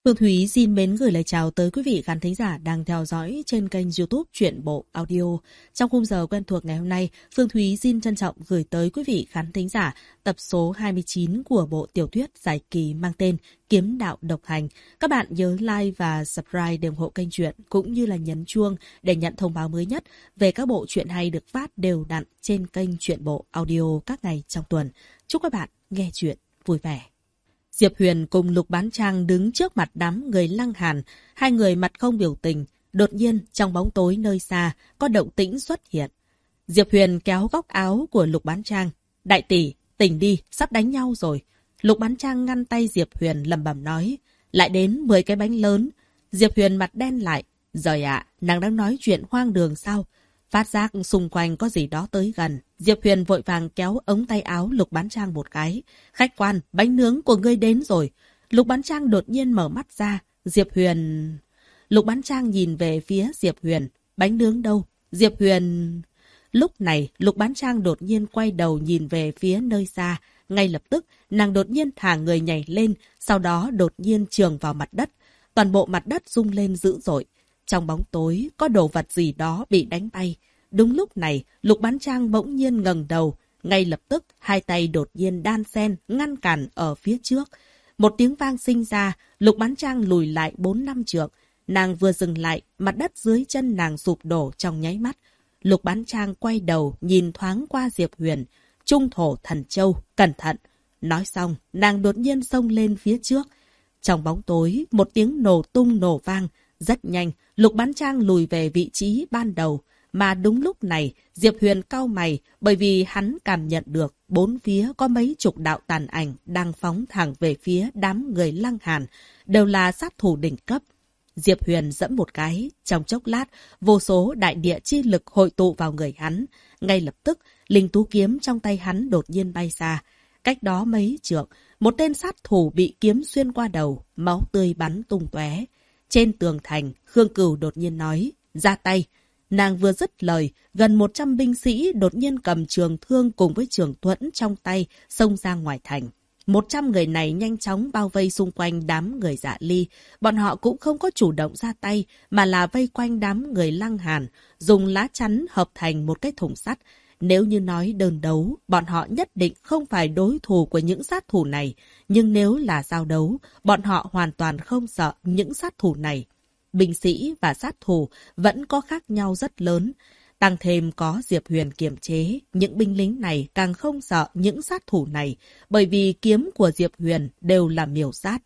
Phương Thúy xin mến gửi lời chào tới quý vị khán thính giả đang theo dõi trên kênh YouTube Chuyện Bộ Audio. Trong khung giờ quen thuộc ngày hôm nay, Phương Thúy xin trân trọng gửi tới quý vị khán thính giả tập số 29 của bộ tiểu thuyết dài kỳ mang tên Kiếm Đạo Độc Hành. Các bạn nhớ like và subscribe để ủng hộ kênh truyện cũng như là nhấn chuông để nhận thông báo mới nhất về các bộ truyện hay được phát đều đặn trên kênh Chuyện Bộ Audio các ngày trong tuần. Chúc các bạn nghe truyện vui vẻ. Diệp Huyền cùng Lục Bán Trang đứng trước mặt đám người Lăng Hàn, hai người mặt không biểu tình. Đột nhiên, trong bóng tối nơi xa, có động tĩnh xuất hiện. Diệp Huyền kéo góc áo của Lục Bán Trang. Đại tỷ, tỉnh đi, sắp đánh nhau rồi. Lục Bán Trang ngăn tay Diệp Huyền lẩm bẩm nói. Lại đến 10 cái bánh lớn. Diệp Huyền mặt đen lại. Giời ạ, nàng đang nói chuyện hoang đường sao? Phát giác xung quanh có gì đó tới gần. Diệp Huyền vội vàng kéo ống tay áo Lục Bán Trang một cái. Khách quan, bánh nướng của ngươi đến rồi. Lục Bán Trang đột nhiên mở mắt ra. Diệp Huyền... Lục Bán Trang nhìn về phía Diệp Huyền. Bánh nướng đâu? Diệp Huyền... Lúc này, Lục Bán Trang đột nhiên quay đầu nhìn về phía nơi xa. Ngay lập tức, nàng đột nhiên thả người nhảy lên, sau đó đột nhiên chườm vào mặt đất. Toàn bộ mặt đất rung lên dữ dội. Trong bóng tối, có đồ vật gì đó bị đánh bay. Đúng lúc này, Lục Bán Trang bỗng nhiên ngẩng đầu. Ngay lập tức, hai tay đột nhiên đan xen, ngăn cản ở phía trước. Một tiếng vang sinh ra, Lục Bán Trang lùi lại 4-5 trượng. Nàng vừa dừng lại, mặt đất dưới chân nàng sụp đổ trong nháy mắt. Lục Bán Trang quay đầu, nhìn thoáng qua Diệp Huyền. Trung thổ thần châu, cẩn thận. Nói xong, nàng đột nhiên xông lên phía trước. Trong bóng tối, một tiếng nổ tung nổ vang. Rất nhanh, Lục Bán Trang lùi về vị trí ban đầu. Mà đúng lúc này, Diệp Huyền cau mày bởi vì hắn cảm nhận được bốn phía có mấy chục đạo tàn ảnh đang phóng thẳng về phía đám người Lăng Hàn, đều là sát thủ đỉnh cấp. Diệp Huyền giẫm một cái, trong chốc lát, vô số đại địa chi lực hội tụ vào người hắn. Ngay lập tức, linh tú kiếm trong tay hắn đột nhiên bay ra. Cách đó mấy trượng, một tên sát thủ bị kiếm xuyên qua đầu, máu tươi bắn tung tóe. Trên tường thành, Khương Cửu đột nhiên nói, ra tay. Nàng vừa dứt lời, gần 100 binh sĩ đột nhiên cầm trường thương cùng với trường thuẫn trong tay, xông ra ngoài thành. 100 người này nhanh chóng bao vây xung quanh đám người Dạ Ly. Bọn họ cũng không có chủ động ra tay, mà là vây quanh đám người Lăng Hàn, dùng lá chắn hợp thành một cái thùng sắt. Nếu như nói đơn đấu, bọn họ nhất định không phải đối thủ của những sát thủ này. Nhưng nếu là giao đấu, bọn họ hoàn toàn không sợ những sát thủ này. Binh sĩ và sát thủ vẫn có khác nhau rất lớn. Tăng thêm có Diệp Huyền kiềm chế, những binh lính này càng không sợ những sát thủ này, bởi vì kiếm của Diệp Huyền đều là miểu sát.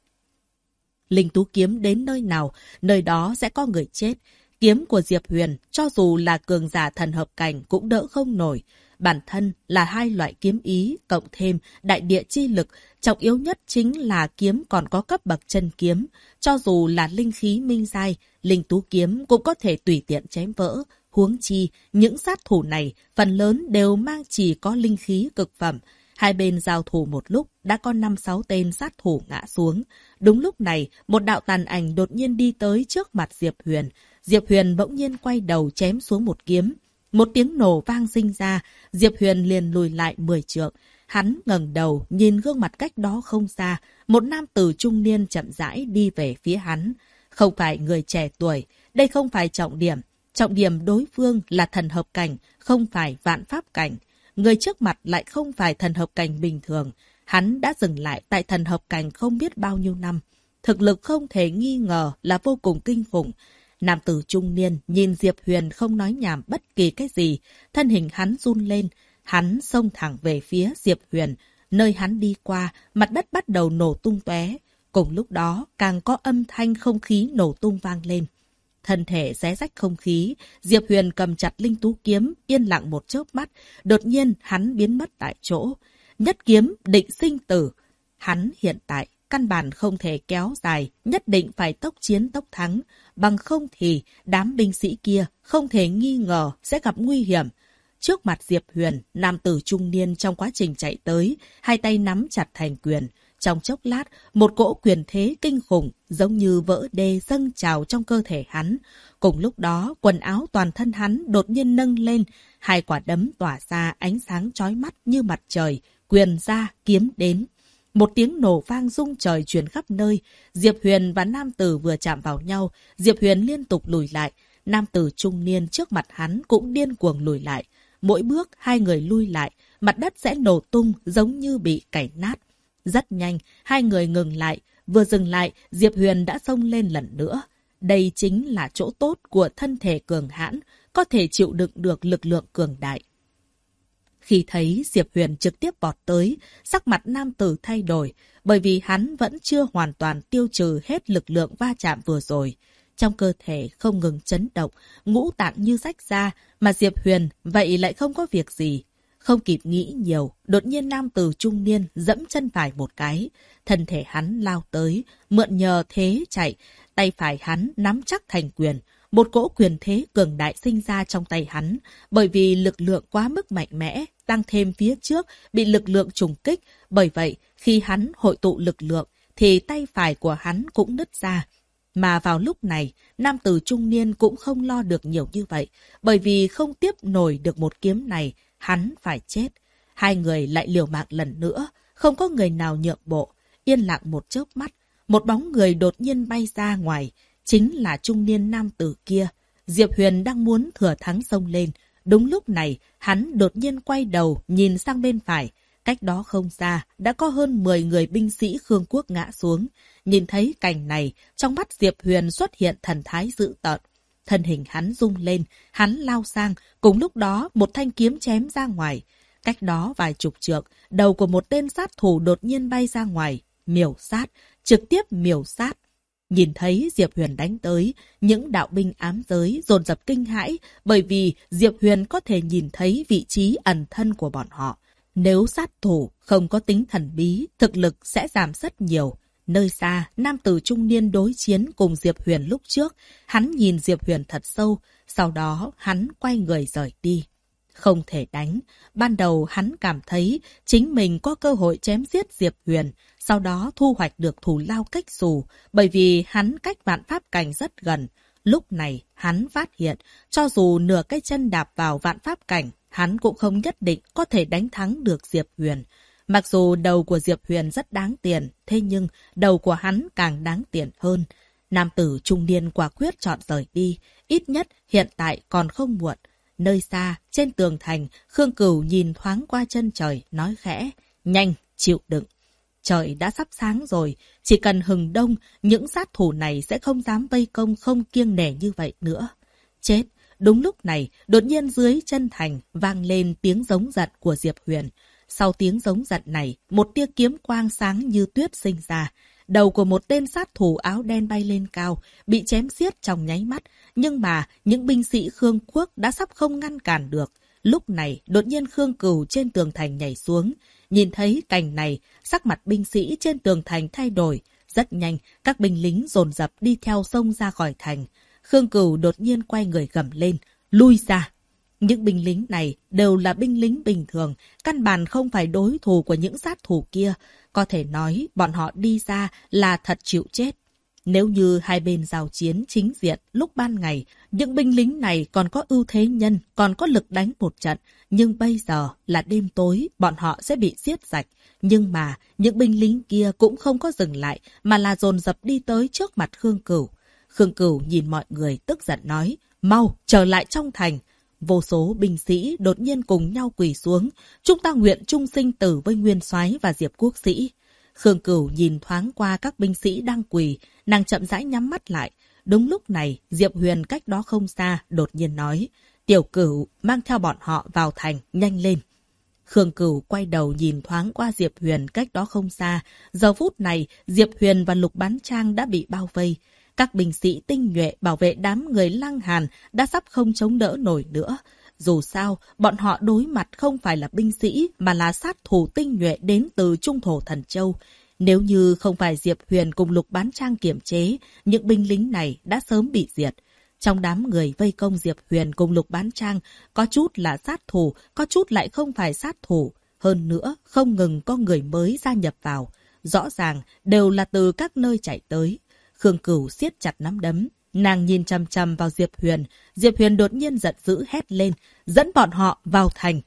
Linh tú kiếm đến nơi nào, nơi đó sẽ có người chết. Kiếm của Diệp Huyền, cho dù là cường giả thần hợp cảnh cũng đỡ không nổi. Bản thân là hai loại kiếm ý, cộng thêm đại địa chi lực. Trọng yếu nhất chính là kiếm còn có cấp bậc chân kiếm. Cho dù là linh khí minh giai, linh tú kiếm cũng có thể tùy tiện chém vỡ. Huống chi, những sát thủ này phần lớn đều mang chỉ có linh khí cực phẩm. Hai bên giao thủ một lúc, đã có 5-6 tên sát thủ ngã xuống. Đúng lúc này, một đạo tàn ảnh đột nhiên đi tới trước mặt Diệp Huyền. Diệp Huyền bỗng nhiên quay đầu chém xuống một kiếm. Một tiếng nổ vang sinh ra, Diệp Huyền liền lùi lại 10 trượng. Hắn ngẩng đầu, nhìn gương mặt cách đó không xa. Một nam tử trung niên chậm rãi đi về phía hắn. Không phải người trẻ tuổi, đây không phải trọng điểm. Trọng điểm đối phương là thần hợp cảnh, không phải vạn pháp cảnh. Người trước mặt lại không phải thần hợp cảnh bình thường. Hắn đã dừng lại tại thần hợp cảnh không biết bao nhiêu năm. Thực lực không thể nghi ngờ là vô cùng kinh khủng. Nam tử trung niên nhìn Diệp Huyền không nói nhảm bất kỳ cái gì. Thân hình hắn run lên. Hắn xông thẳng về phía Diệp Huyền. Nơi hắn đi qua, mặt đất bắt đầu nổ tung tóe. Cùng lúc đó, càng có âm thanh không khí nổ tung vang lên. Thân thể xé rách không khí, Diệp Huyền cầm chặt linh tú kiếm, yên lặng một chớp mắt. Đột nhiên, hắn biến mất tại chỗ. Nhất kiếm định sinh tử. Hắn hiện tại căn bản không thể kéo dài, nhất định phải tốc chiến tốc thắng. Bằng không thì, đám binh sĩ kia không thể nghi ngờ sẽ gặp nguy hiểm. Trước mặt Diệp Huyền, nam tử trung niên trong quá trình chạy tới, hai tay nắm chặt thành quyền. Trong chốc lát, một cỗ quyền thế kinh khủng, giống như vỡ đê dâng trào trong cơ thể hắn. Cùng lúc đó, quần áo toàn thân hắn đột nhiên nâng lên, hai quả đấm tỏa ra ánh sáng chói mắt như mặt trời, quyền ra, kiếm đến. Một tiếng nổ vang rung trời truyền khắp nơi. Diệp Huyền và nam tử vừa chạm vào nhau, Diệp Huyền liên tục lùi lại. Nam tử trung niên trước mặt hắn cũng điên cuồng lùi lại. Mỗi bước hai người lui lại, mặt đất sẽ nổ tung giống như bị cày nát. Rất nhanh, hai người ngừng lại. Vừa dừng lại, Diệp Huyền đã xông lên lần nữa. Đây chính là chỗ tốt của thân thể cường hãn, có thể chịu đựng được lực lượng cường đại. Khi thấy Diệp Huyền trực tiếp vọt tới, sắc mặt nam tử thay đổi, bởi vì hắn vẫn chưa hoàn toàn tiêu trừ hết lực lượng va chạm vừa rồi. Trong cơ thể không ngừng chấn động, ngũ tạng như rách ra, mà Diệp Huyền vậy lại không có việc gì. Không kịp nghĩ nhiều, đột nhiên nam tử trung niên dẫm chân phải một cái. Thân thể hắn lao tới, mượn nhờ thế chạy, tay phải hắn nắm chắc thành quyền. Một cỗ quyền thế cường đại sinh ra trong tay hắn, bởi vì lực lượng quá mức mạnh mẽ, tăng thêm phía trước bị lực lượng trùng kích. Bởi vậy, khi hắn hội tụ lực lượng, thì tay phải của hắn cũng nứt ra. Mà vào lúc này, nam tử trung niên cũng không lo được nhiều như vậy, bởi vì không tiếp nổi được một kiếm này, hắn phải chết. Hai người lại liều mạng lần nữa, không có người nào nhượng bộ. Yên lặng một chớp mắt, một bóng người đột nhiên bay ra ngoài, chính là trung niên nam tử kia. Diệp Huyền đang muốn thừa thắng xông lên. Đúng lúc này, hắn đột nhiên quay đầu nhìn sang bên phải. Cách đó không xa, đã có hơn 10 người binh sĩ Khương Quốc ngã xuống. Nhìn thấy cảnh này, trong mắt Diệp Huyền xuất hiện thần thái dữ tợn. Thân hình hắn rung lên, hắn lao sang, cùng lúc đó một thanh kiếm chém ra ngoài. Cách đó vài chục trượng, đầu của một tên sát thủ đột nhiên bay ra ngoài, miểu sát, trực tiếp miểu sát. Nhìn thấy Diệp Huyền đánh tới, những đạo binh ám giới dồn dập kinh hãi, bởi vì Diệp Huyền có thể nhìn thấy vị trí ẩn thân của bọn họ. Nếu sát thủ không có tính thần bí, thực lực sẽ giảm rất nhiều. Nơi xa, nam tử trung niên đối chiến cùng Diệp Huyền lúc trước, hắn nhìn Diệp Huyền thật sâu, sau đó hắn quay người rời đi. Không thể đánh, ban đầu hắn cảm thấy chính mình có cơ hội chém giết Diệp Huyền, sau đó thu hoạch được thù lao cách xù, bởi vì hắn cách vạn pháp cảnh rất gần. Lúc này, hắn phát hiện, cho dù nửa cái chân đạp vào vạn pháp cảnh, hắn cũng không nhất định có thể đánh thắng được Diệp Huyền. Mặc dù đầu của Diệp Huyền rất đáng tiền, thế nhưng đầu của hắn càng đáng tiền hơn. Nam tử trung niên quả quyết chọn rời đi, ít nhất hiện tại còn không muộn. Nơi xa, trên tường thành, Khương Cửu nhìn thoáng qua chân trời, nói khẽ, nhanh, chịu đựng. Trời đã sắp sáng rồi, chỉ cần hừng đông, những sát thủ này sẽ không dám vây công không kiêng nể như vậy nữa. Chết! Đúng lúc này, đột nhiên dưới chân thành vang lên tiếng giống giận của Diệp Huyền. Sau tiếng giống giận này, một tia kiếm quang sáng như tuyết sinh ra. Đầu của một tên sát thủ áo đen bay lên cao, bị chém xiết trong nháy mắt. Nhưng mà, những binh sĩ Khương Quốc đã sắp không ngăn cản được. Lúc này, đột nhiên Khương Cửu trên tường thành nhảy xuống. Nhìn thấy cảnh này, sắc mặt binh sĩ trên tường thành thay đổi. Rất nhanh, các binh lính dồn dập đi theo sông ra khỏi thành. Khương Cửu đột nhiên quay người gầm lên, lui ra. Những binh lính này đều là binh lính bình thường, căn bản không phải đối thủ của những sát thủ kia. Có thể nói bọn họ đi ra là thật chịu chết. Nếu như hai bên giao chiến chính diện lúc ban ngày, những binh lính này còn có ưu thế nhân, còn có lực đánh một trận. Nhưng bây giờ là đêm tối, bọn họ sẽ bị giết sạch. Nhưng mà những binh lính kia cũng không có dừng lại, mà là dồn dập đi tới trước mặt Khương Cửu. Khương Cửu nhìn mọi người tức giận nói, mau, trở lại trong thành. Vô số binh sĩ đột nhiên cùng nhau quỳ xuống. Chúng ta nguyện chung sinh tử với Nguyên Soái và Diệp Quốc Sĩ. Khương Cửu nhìn thoáng qua các binh sĩ đang quỳ, nàng chậm rãi nhắm mắt lại. Đúng lúc này, Diệp Huyền cách đó không xa, đột nhiên nói, Tiểu Cửu, mang theo bọn họ vào thành, nhanh lên. Khương Cửu quay đầu nhìn thoáng qua Diệp Huyền cách đó không xa. Giờ phút này, Diệp Huyền và Lục Bán Trang đã bị bao vây. Các binh sĩ tinh nhuệ bảo vệ đám người Lăng Hàn đã sắp không chống đỡ nổi nữa. Dù sao, bọn họ đối mặt không phải là binh sĩ mà là sát thủ tinh nhuệ đến từ Trung Thổ Thần Châu. Nếu như không phải Diệp Huyền cùng Lục Bán Trang kiểm chế, những binh lính này đã sớm bị diệt. Trong đám người vây công Diệp Huyền cùng Lục Bán Trang, có chút là sát thủ, có chút lại không phải sát thủ. Hơn nữa, không ngừng có người mới gia nhập vào. Rõ ràng đều là từ các nơi chạy tới. Khương Cửu siết chặt nắm đấm. Nàng nhìn chằm chằm vào Diệp Huyền. Diệp Huyền đột nhiên giận dữ hét lên, dẫn bọn họ vào thành.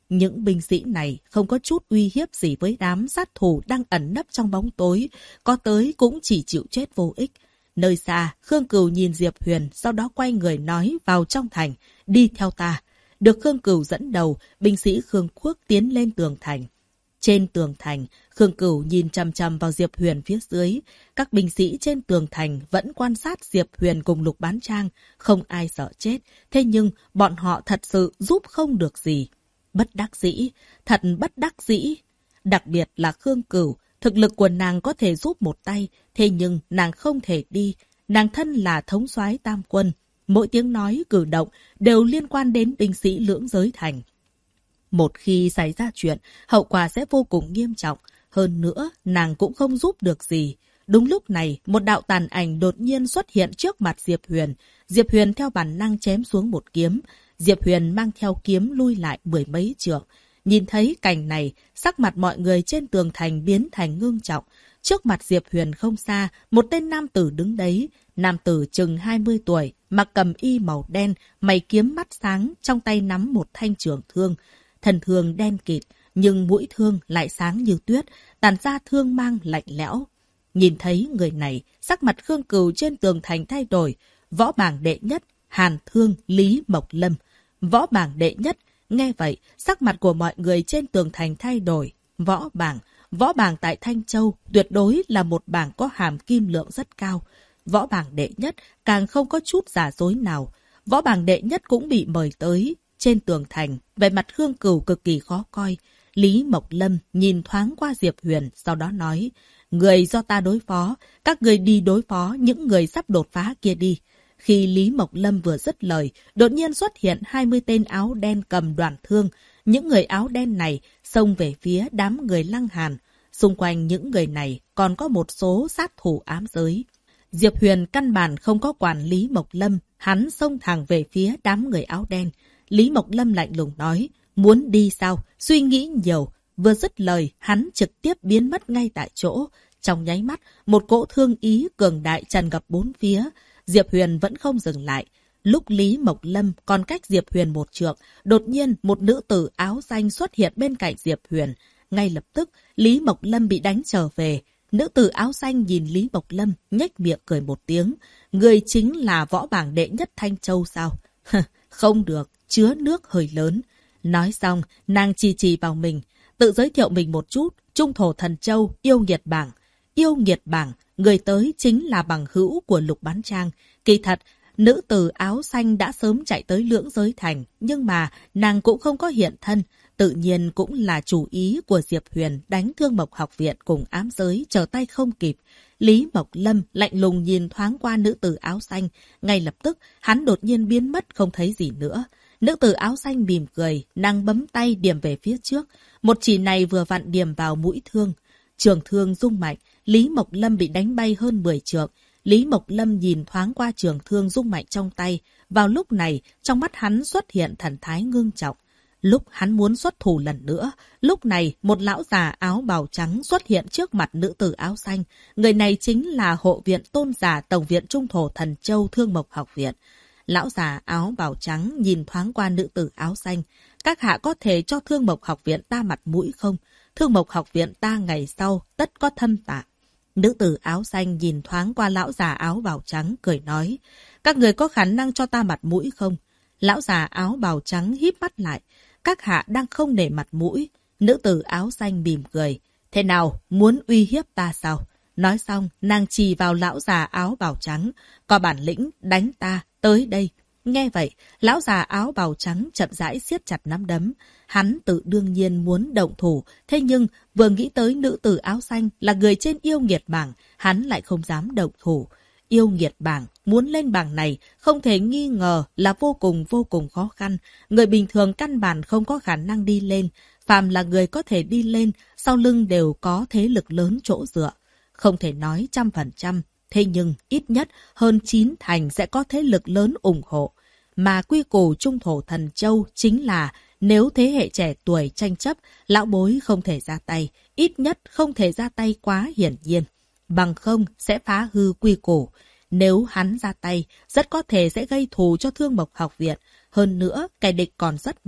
Những binh sĩ này không có chút uy hiếp gì với đám sát thủ đang ẩn nấp trong bóng tối, có tới cũng chỉ chịu chết vô ích. Nơi xa, Khương Cửu nhìn Diệp Huyền, sau đó quay người nói vào trong thành, đi theo ta. Được Khương Cửu dẫn đầu, binh sĩ Khương Quốc tiến lên tường thành. Trên tường thành, Khương Cửu nhìn chằm chằm vào Diệp Huyền phía dưới. Các binh sĩ trên tường thành vẫn quan sát Diệp Huyền cùng Lục Bán Trang, không ai sợ chết. Thế nhưng, bọn họ thật sự giúp không được gì. Bất đắc dĩ, thật bất đắc dĩ. Đặc biệt là Khương Cửu, thực lực của nàng có thể giúp một tay, thế nhưng nàng không thể đi. Nàng thân là thống soái tam quân. Mỗi tiếng nói, cử động đều liên quan đến binh sĩ lưỡng giới thành. Một khi xảy ra chuyện, hậu quả sẽ vô cùng nghiêm trọng. Hơn nữa, nàng cũng không giúp được gì. Đúng lúc này, một đạo tàn ảnh đột nhiên xuất hiện trước mặt Diệp Huyền. Diệp Huyền theo bản năng chém xuống một kiếm. Diệp Huyền mang theo kiếm lui lại 10 mấy trượng. Nhìn thấy cảnh này, sắc mặt mọi người trên tường thành biến thành ngưng trọng. Trước mặt Diệp Huyền không xa, một tên nam tử đứng đấy. Nam tử chừng 20 tuổi, mặc cầm y màu đen, mày kiếm mắt sáng, trong tay nắm một thanh trường thương. Thân thương đen kịt, nhưng mũi thương lại sáng như tuyết, tàn ra thương mang lạnh lẽo. Nhìn thấy người này, sắc mặt Khương Cửu trên tường thành thay đổi. Võ bảng đệ nhất, Hàn Thương, Lý Mộc Lâm. Võ bảng đệ nhất, nghe vậy, sắc mặt của mọi người trên tường thành thay đổi. Võ bảng tại Thanh Châu tuyệt đối là một bảng có hàm kim lượng rất cao. Võ bảng đệ nhất càng không có chút giả dối nào. Võ bảng đệ nhất cũng bị mời tới. Trên tường thành, vẻ mặt Khương Cửu cực kỳ khó coi. Lý Mộc Lâm nhìn thoáng qua Diệp Huyền, sau đó nói, người do ta đối phó, các người đi đối phó những người sắp đột phá kia đi. Khi Lý Mộc Lâm vừa dứt lời, đột nhiên xuất hiện 20 tên áo đen cầm đoàn thương. Những người áo đen này xông về phía đám người Lăng Hàn. Xung quanh những người này còn có một số sát thủ ám giới. Diệp Huyền căn bản không có quản Lý Mộc Lâm, hắn xông thẳng về phía đám người áo đen. Lý Mộc Lâm lạnh lùng nói, muốn đi sao? Suy nghĩ nhiều. Vừa dứt lời, hắn trực tiếp biến mất ngay tại chỗ. Trong nháy mắt, một cỗ thương ý cường đại tràn ngập bốn phía. Diệp Huyền vẫn không dừng lại. Lúc Lý Mộc Lâm còn cách Diệp Huyền một trượng, đột nhiên một nữ tử áo xanh xuất hiện bên cạnh Diệp Huyền. Ngay lập tức, Lý Mộc Lâm bị đánh trở về. Nữ tử áo xanh nhìn Lý Mộc Lâm, nhếch miệng cười một tiếng. Người chính là võ bảng đệ nhất Thanh Châu sao? Không được, chứa nước hơi lớn. Nói xong, nàng chỉ vào mình, tự giới thiệu mình một chút. Trung thổ thần châu, yêu nghiệt bảng. Yêu nghiệt bảng, người tới chính là bằng hữu của Lục Bán Trang. Kỳ thật, nữ tử áo xanh đã sớm chạy tới lưỡng giới thành, nhưng mà nàng cũng không có hiện thân. Tự nhiên cũng là chủ ý của Diệp Huyền đánh Thương Mộc học viện cùng ám giới trở tay không kịp. Lý Mộc Lâm lạnh lùng nhìn thoáng qua nữ tử áo xanh. Ngay lập tức, hắn đột nhiên biến mất không thấy gì nữa. Nữ tử áo xanh mỉm cười, nàng bấm tay điểm về phía trước. Một chỉ này vừa vặn điểm vào mũi thương. Trường thương rung mạnh, Lý Mộc Lâm bị đánh bay hơn 10 trượng. Lý Mộc Lâm nhìn thoáng qua trường thương rung mạnh trong tay. Vào lúc này, trong mắt hắn xuất hiện thần thái ngưng trọng. Lúc hắn muốn xuất thủ lần nữa, lúc này một lão già áo bào trắng xuất hiện trước mặt nữ tử áo xanh. Người này chính là hộ viện tôn giả Tổng viện Trung thổ thần châu Thương Mộc học viện. Lão già áo bào trắng nhìn thoáng qua nữ tử áo xanh. Các hạ có thể cho Thương Mộc học viện ta mặt mũi không? Thương Mộc học viện ta ngày sau tất có thâm tạ. Nữ tử áo xanh nhìn thoáng qua lão già áo bào trắng cười nói. Các người có khả năng cho ta mặt mũi không? Lão già áo bào trắng híp mắt lại. Các hạ đang không để mặt mũi. Nữ tử áo xanh mỉm cười. Thế nào, muốn uy hiếp ta sao? Nói xong, nàng chỉ vào lão già áo bào trắng. Có bản lĩnh, đánh ta, tới đây. Nghe vậy, lão già áo bào trắng chậm rãi siết chặt nắm đấm. Hắn tự đương nhiên muốn động thủ, thế nhưng vừa nghĩ tới nữ tử áo xanh là người trên yêu nghiệt bảng, hắn lại không dám động thủ. Yêu nghiệt bảng, muốn lên bảng này không thể nghi ngờ là vô cùng khó khăn. Người bình thường căn bản không có khả năng đi lên. Phàm là người có thể đi lên, sau lưng đều có thế lực lớn chỗ dựa. Không thể nói 100%, thế nhưng ít nhất hơn 9 thành sẽ có thế lực lớn ủng hộ. Mà quy củ Trung thổ thần châu chính là nếu thế hệ trẻ tuổi tranh chấp, lão bối không thể ra tay, ít nhất không thể ra tay quá hiển nhiên. Bằng không sẽ phá hư quy củ. Nếu hắn ra tay, rất có thể sẽ gây thù cho Thương Mộc học viện. Hơn nữa, kẻ địch còn rất mạnh.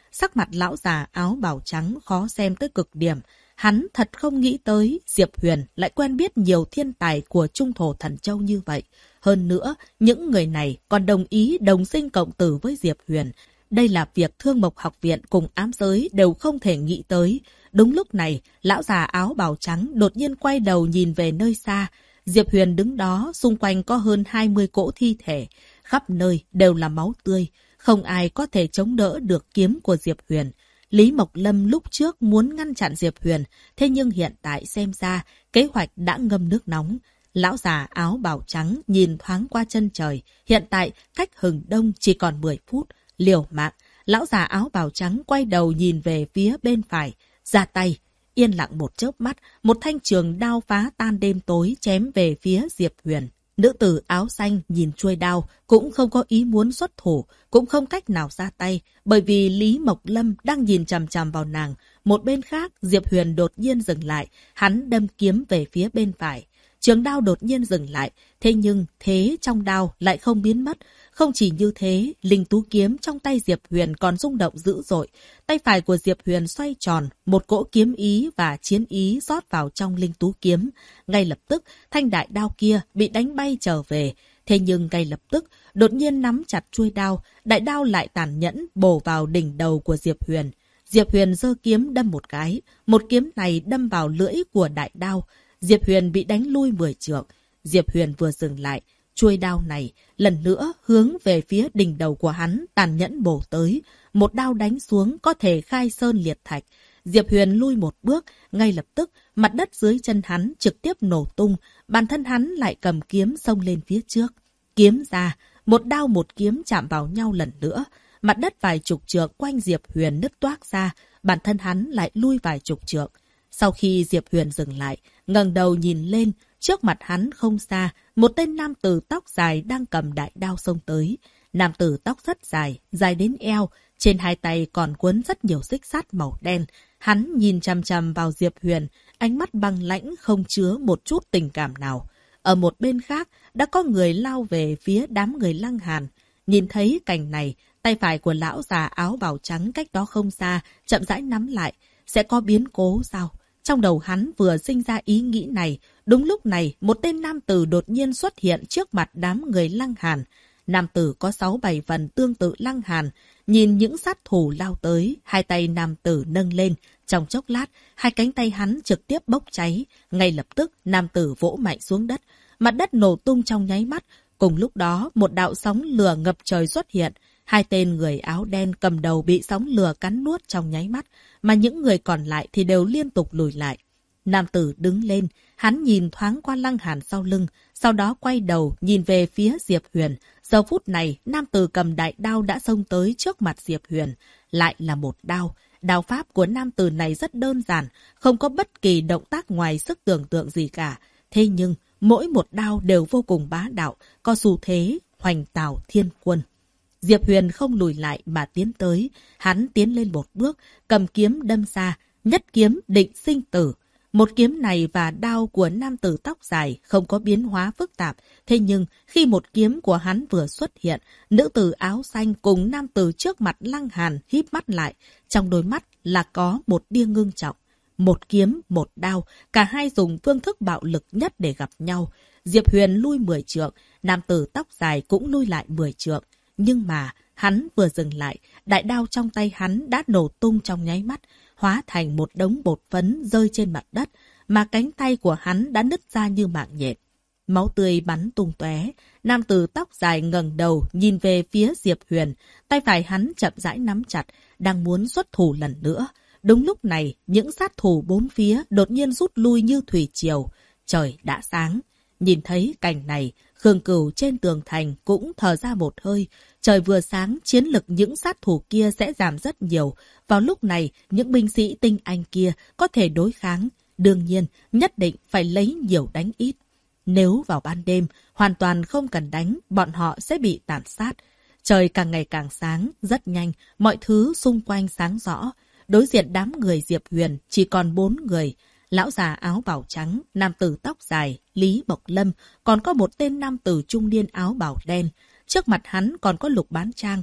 Sắc mặt lão già áo bào trắng khó xem tới cực điểm. Hắn thật không nghĩ tới Diệp Huyền lại quen biết nhiều thiên tài của Trung Thổ Thần Châu như vậy. Hơn nữa, những người này còn đồng ý đồng sinh cộng tử với Diệp Huyền. Đây là việc Thương Mộc Học Viện cùng ám giới đều không thể nghĩ tới. Đúng lúc này, lão già áo bào trắng đột nhiên quay đầu nhìn về nơi xa. Diệp Huyền đứng đó, xung quanh có hơn 20 cỗ thi thể. Khắp nơi đều là máu tươi. Không ai có thể chống đỡ được kiếm của Diệp Huyền. Lý Mộc Lâm lúc trước muốn ngăn chặn Diệp Huyền, thế nhưng hiện tại xem ra kế hoạch đã ngâm nước nóng. Lão già áo bào trắng nhìn thoáng qua chân trời. Hiện tại cách hừng đông chỉ còn 10 phút. Liều mạng, lão già áo bào trắng quay đầu nhìn về phía bên phải. Ra tay, yên lặng một chớp mắt, một thanh trường đao phá tan đêm tối chém về phía Diệp Huyền. Nữ tử áo xanh nhìn chuôi đao, cũng không có ý muốn xuất thủ, cũng không cách nào ra tay, bởi vì Lý Mộc Lâm đang nhìn chằm chằm vào nàng. Một bên khác, Diệp Huyền đột nhiên dừng lại, hắn đâm kiếm về phía bên phải. Trường đao đột nhiên dừng lại, thế nhưng thế trong đao lại không biến mất. Không chỉ như thế, linh tú kiếm trong tay Diệp Huyền còn rung động dữ dội. Tay phải của Diệp Huyền xoay tròn, một cỗ kiếm ý và chiến ý rót vào trong linh tú kiếm. Ngay lập tức, thanh đại đao kia bị đánh bay trở về. Thế nhưng ngay lập tức, đột nhiên nắm chặt chuôi đao, đại đao lại tàn nhẫn bổ vào đỉnh đầu của Diệp Huyền. Diệp Huyền giơ kiếm đâm một cái, một kiếm này đâm vào lưỡi của đại đao. Diệp Huyền bị đánh lui 10 trượng. Diệp Huyền vừa dừng lại, chuôi đao này lần nữa hướng về phía đỉnh đầu của hắn tàn nhẫn bổ tới. Một đao đánh xuống có thể khai sơn liệt thạch. Diệp Huyền lui một bước, ngay lập tức mặt đất dưới chân hắn trực tiếp nổ tung. Bản thân hắn lại cầm kiếm xông lên phía trước. Kiếm ra, một đao một kiếm chạm vào nhau lần nữa. Mặt đất vài chục trượng quanh Diệp Huyền nứt toác ra, bản thân hắn lại lui vài chục trượng. Sau khi Diệp Huyền dừng lại, ngẩng đầu nhìn lên, trước mặt hắn không xa, một tên nam tử tóc dài đang cầm đại đao xông tới. Nam tử tóc rất dài, dài đến eo, trên hai tay còn quấn rất nhiều xích sắt màu đen. Hắn nhìn chằm chằm vào Diệp Huyền, ánh mắt băng lãnh không chứa một chút tình cảm nào. Ở một bên khác, đã có người lao về phía đám người Lăng Hàn. Nhìn thấy cảnh này, tay phải của lão già áo bào trắng cách đó không xa, chậm rãi nắm lại. Sẽ có biến cố sao? Trong đầu hắn vừa sinh ra ý nghĩ này, đúng lúc này một tên nam tử đột nhiên xuất hiện trước mặt đám người Lăng Hàn. Nam tử có 6-7 phần tương tự Lăng Hàn, nhìn những sát thủ lao tới, hai tay nam tử nâng lên. Trong chốc lát, hai cánh tay hắn trực tiếp bốc cháy. Ngay lập tức, nam tử vỗ mạnh xuống đất. Mặt đất nổ tung trong nháy mắt. Cùng lúc đó, một đạo sóng lửa ngập trời xuất hiện. Hai tên người áo đen cầm đầu bị sóng lửa cắn nuốt trong nháy mắt, mà những người còn lại thì đều liên tục lùi lại. Nam tử đứng lên, hắn nhìn thoáng qua Lăng Hàn sau lưng, sau đó quay đầu nhìn về phía Diệp Huyền. Giờ phút này, nam tử cầm đại đao đã xông tới trước mặt Diệp Huyền. Lại là một đao. Đao pháp của nam tử này rất đơn giản, không có bất kỳ động tác ngoài sức tưởng tượng gì cả. Thế nhưng, mỗi một đao đều vô cùng bá đạo, có xu thế hoành tào thiên quân. Diệp Huyền không lùi lại mà tiến tới. Hắn tiến lên một bước, cầm kiếm đâm ra, nhất kiếm định sinh tử. Một kiếm này và đao của nam tử tóc dài không có biến hóa phức tạp. Thế nhưng, khi một kiếm của hắn vừa xuất hiện, nữ tử áo xanh cùng nam tử trước mặt Lăng Hàn híp mắt lại. Trong đôi mắt là có một tia ngưng trọng. Một kiếm, một đao, cả hai dùng phương thức bạo lực nhất để gặp nhau. Diệp Huyền lui 10 trượng, nam tử tóc dài cũng lui lại 10 trượng. Nhưng mà, hắn vừa dừng lại, đại đao trong tay hắn đã nổ tung trong nháy mắt, hóa thành một đống bột phấn rơi trên mặt đất, mà cánh tay của hắn đã nứt ra như mạng nhện. Máu tươi bắn tung tóe, nam tử tóc dài ngẩng đầu nhìn về phía Diệp Huyền, tay phải hắn chậm rãi nắm chặt, đang muốn xuất thủ lần nữa. Đúng lúc này, những sát thủ bốn phía đột nhiên rút lui như thủy triều. Trời đã sáng. Nhìn thấy cảnh này, Khương Cửu trên tường thành cũng thở ra một hơi. Trời vừa sáng, chiến lực những sát thủ kia sẽ giảm rất nhiều. Vào lúc này, những binh sĩ tinh anh kia có thể đối kháng. Đương nhiên, nhất định phải lấy nhiều đánh ít. Nếu vào ban đêm, hoàn toàn không cần đánh, bọn họ sẽ bị tàn sát. Trời càng ngày càng sáng, rất nhanh, mọi thứ xung quanh sáng rõ. Đối diện đám người Diệp Huyền chỉ còn 4 người. Lão già áo bào trắng, nam tử tóc dài, Lý Mộc Lâm, còn có một tên nam tử trung niên áo bào đen. Trước mặt hắn còn có Lục Bán Trang.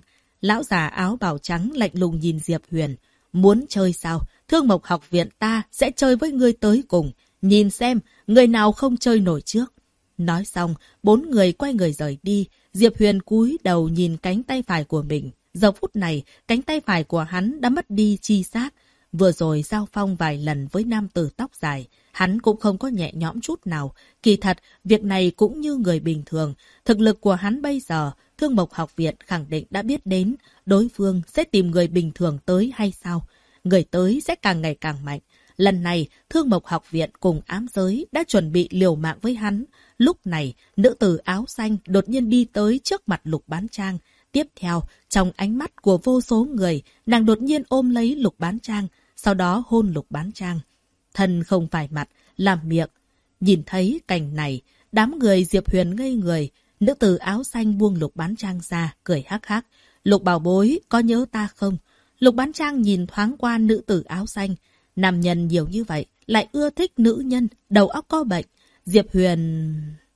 Lão già áo bào trắng lạnh lùng nhìn Diệp Huyền. Muốn chơi sao? Thương Mộc học viện ta sẽ chơi với ngươi tới cùng. Nhìn xem, người nào không chơi nổi trước. Nói xong, 4 người quay người rời đi. Diệp Huyền cúi đầu nhìn cánh tay phải của mình. Giờ phút này, cánh tay phải của hắn đã mất đi chi xác. Vừa rồi giao phong vài lần với nam tử tóc dài, hắn cũng không có nhẹ nhõm chút nào. Kỳ thật, việc này cũng như người bình thường. Thực lực của hắn bây giờ, Thương Mộc học viện khẳng định đã biết đến. Đối phương sẽ tìm người bình thường tới hay sao? Người tới sẽ càng ngày càng mạnh. Lần này, Thương Mộc học viện cùng ám giới đã chuẩn bị liều mạng với hắn. Lúc này, nữ tử áo xanh đột nhiên đi tới trước mặt Lục Bán Trang. Tiếp theo, trong ánh mắt của vô số người, nàng đột nhiên ôm lấy Lục Bán Trang, sau đó hôn Lục Bán Trang. Thân không phải mặt, làm miệng. Nhìn thấy cảnh này, đám người Diệp Huyền ngây người. Nữ tử áo xanh buông Lục Bán Trang ra, cười hắc hắc. Lục bảo bối, có nhớ ta không? Lục Bán Trang nhìn thoáng qua nữ tử áo xanh. Nam nhân nhiều như vậy, lại ưa thích nữ nhân, đầu óc có bệnh. Diệp Huyền...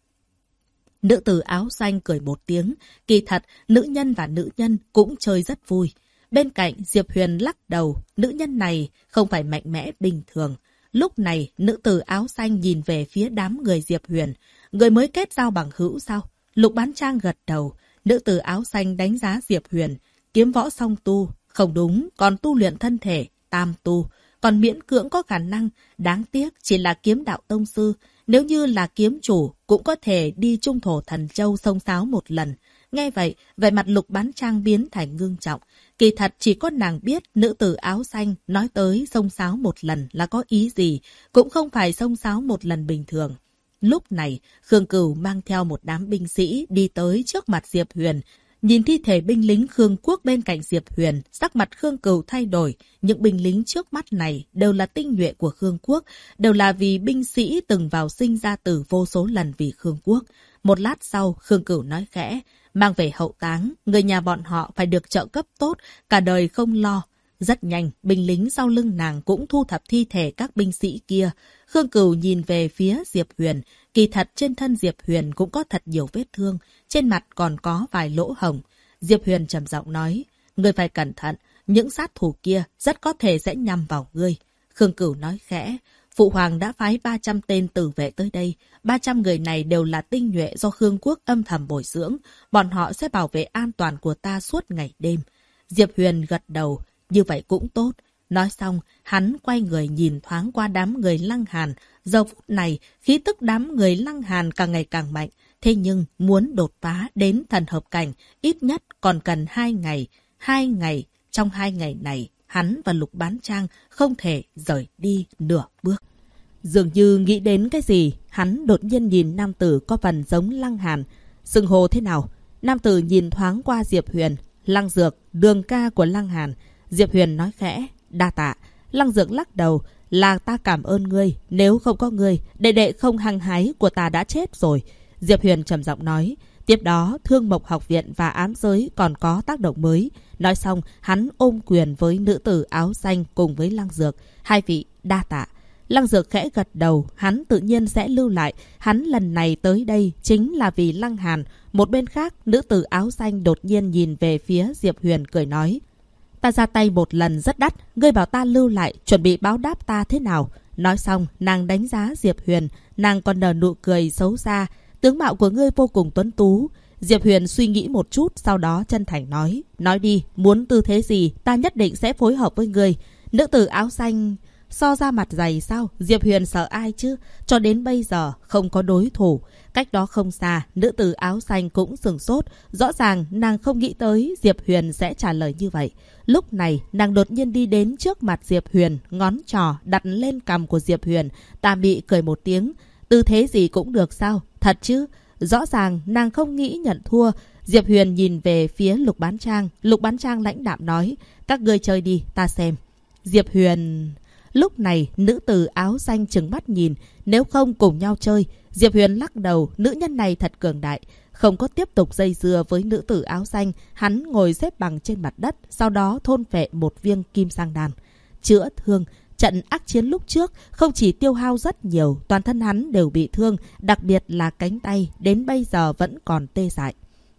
Nữ tử áo xanh cười một tiếng. Kỳ thật, nữ nhân và nữ nhân cũng chơi rất vui. Bên cạnh, Diệp Huyền lắc đầu. Nữ nhân này không phải mạnh mẽ bình thường. Lúc này, nữ tử áo xanh nhìn về phía đám người Diệp Huyền. Người mới kết giao bằng hữu sao? Lục Bán Trang gật đầu. Nữ tử áo xanh đánh giá Diệp Huyền. Kiếm võ song tu. Không đúng, còn tu luyện thân thể. Tam tu. Còn miễn cưỡng có khả năng. Đáng tiếc chỉ là kiếm đạo tông sư. Nếu như là kiếm chủ, cũng có thể đi Trung Thổ Thần Châu xông xáo một lần. Nghe vậy, vẻ mặt Lục Bán Trang biến thành ngưng trọng. Kỳ thật chỉ có nàng biết nữ tử áo xanh nói tới xông xáo một lần là có ý gì, cũng không phải xông xáo một lần bình thường. Lúc này, Khương Cửu mang theo một đám binh sĩ đi tới trước mặt Diệp Huyền. Nhìn thi thể binh lính Khương Quốc bên cạnh Diệp Huyền, sắc mặt Khương Cửu thay đổi. Những binh lính trước mắt này đều là tinh nhuệ của Khương Quốc, đều là vì binh sĩ từng vào sinh ra tử vô số lần vì Khương Quốc. Một lát sau, Khương Cửu nói khẽ, mang về hậu táng, người nhà bọn họ phải được trợ cấp tốt, cả đời không lo. Rất nhanh, binh lính sau lưng nàng cũng thu thập thi thể các binh sĩ kia. Khương Cửu nhìn về phía Diệp Huyền. Kỳ thật trên thân Diệp Huyền cũng có thật nhiều vết thương, trên mặt còn có vài lỗ hổng. Diệp Huyền trầm giọng nói, ngươi phải cẩn thận, những sát thủ kia rất có thể sẽ nhắm vào ngươi. Khương Cửu nói khẽ, Phụ Hoàng đã phái 300 tên tử vệ tới đây. 300 người này đều là tinh nhuệ do Khương Quốc âm thầm bồi dưỡng. Bọn họ sẽ bảo vệ an toàn của ta suốt ngày đêm. Diệp Huyền gật đầu, như vậy cũng tốt. Nói xong, hắn quay người nhìn thoáng qua đám người Lăng Hàn. Giờ phút này, khí tức đám người Lăng Hàn càng ngày càng mạnh. Thế nhưng, muốn đột phá đến thần hợp cảnh, ít nhất còn cần 2 ngày. 2 ngày, trong 2 ngày này, hắn và Lục Bán Trang không thể rời đi nửa bước. Dường như nghĩ đến cái gì, hắn đột nhiên nhìn nam tử có phần giống Lăng Hàn. Xưng hô thế nào? Nam tử nhìn thoáng qua Diệp Huyền. Lăng Dược, đường ca của Lăng Hàn. Diệp Huyền nói khẽ, đa tạ. Lăng Dược lắc đầu, là ta cảm ơn ngươi. Nếu không có ngươi, đệ đệ không hăng hái của ta đã chết rồi. Diệp Huyền trầm giọng nói. Tiếp đó, Thương Mộc học viện và ám giới còn có tác động mới. Nói xong, hắn ôm quyền với nữ tử áo xanh cùng với Lăng Dược. Hai vị đa tạ. Lăng Dược khẽ gật đầu, hắn tự nhiên sẽ lưu lại. Hắn lần này tới đây chính là vì Lăng Hàn. Một bên khác, nữ tử áo xanh đột nhiên nhìn về phía Diệp Huyền cười nói. Ta ra tay một lần rất đắt, ngươi bảo ta lưu lại, chuẩn bị báo đáp ta thế nào? Nói xong, nàng đánh giá Diệp Huyền, nàng còn nở nụ cười xấu xa. Tướng mạo của ngươi vô cùng tuấn tú. Diệp Huyền suy nghĩ một chút, sau đó chân thành nói. Nói đi, muốn tư thế gì, ta nhất định sẽ phối hợp với ngươi. Nữ tử áo xanh... So ra mặt dày sao? Diệp Huyền sợ ai chứ? Cho đến bây giờ không có đối thủ. Cách đó không xa, nữ tử áo xanh cũng sửng sốt. Rõ ràng nàng không nghĩ tới Diệp Huyền sẽ trả lời như vậy. Lúc này nàng đột nhiên đi đến trước mặt Diệp Huyền, ngón trỏ đặt lên cằm của Diệp Huyền. Tà mị cười một tiếng. Tư thế gì cũng được sao? Thật chứ? Rõ ràng nàng không nghĩ nhận thua. Diệp Huyền nhìn về phía Lục Bán Trang. Lục Bán Trang lãnh đạm nói. Các ngươi chơi đi, ta xem. Diệp Huyền... Lúc này, nữ tử áo xanh trừng mắt nhìn, nếu không cùng nhau chơi. Diệp Huyền lắc đầu, nữ nhân này thật cường đại. Không có tiếp tục dây dưa với nữ tử áo xanh, hắn ngồi xếp bằng trên mặt đất, sau đó thôn phệ một viên kim sang đan. Chữa thương, trận ác chiến lúc trước không chỉ tiêu hao rất nhiều, toàn thân hắn đều bị thương, đặc biệt là cánh tay, đến bây giờ vẫn còn tê dại.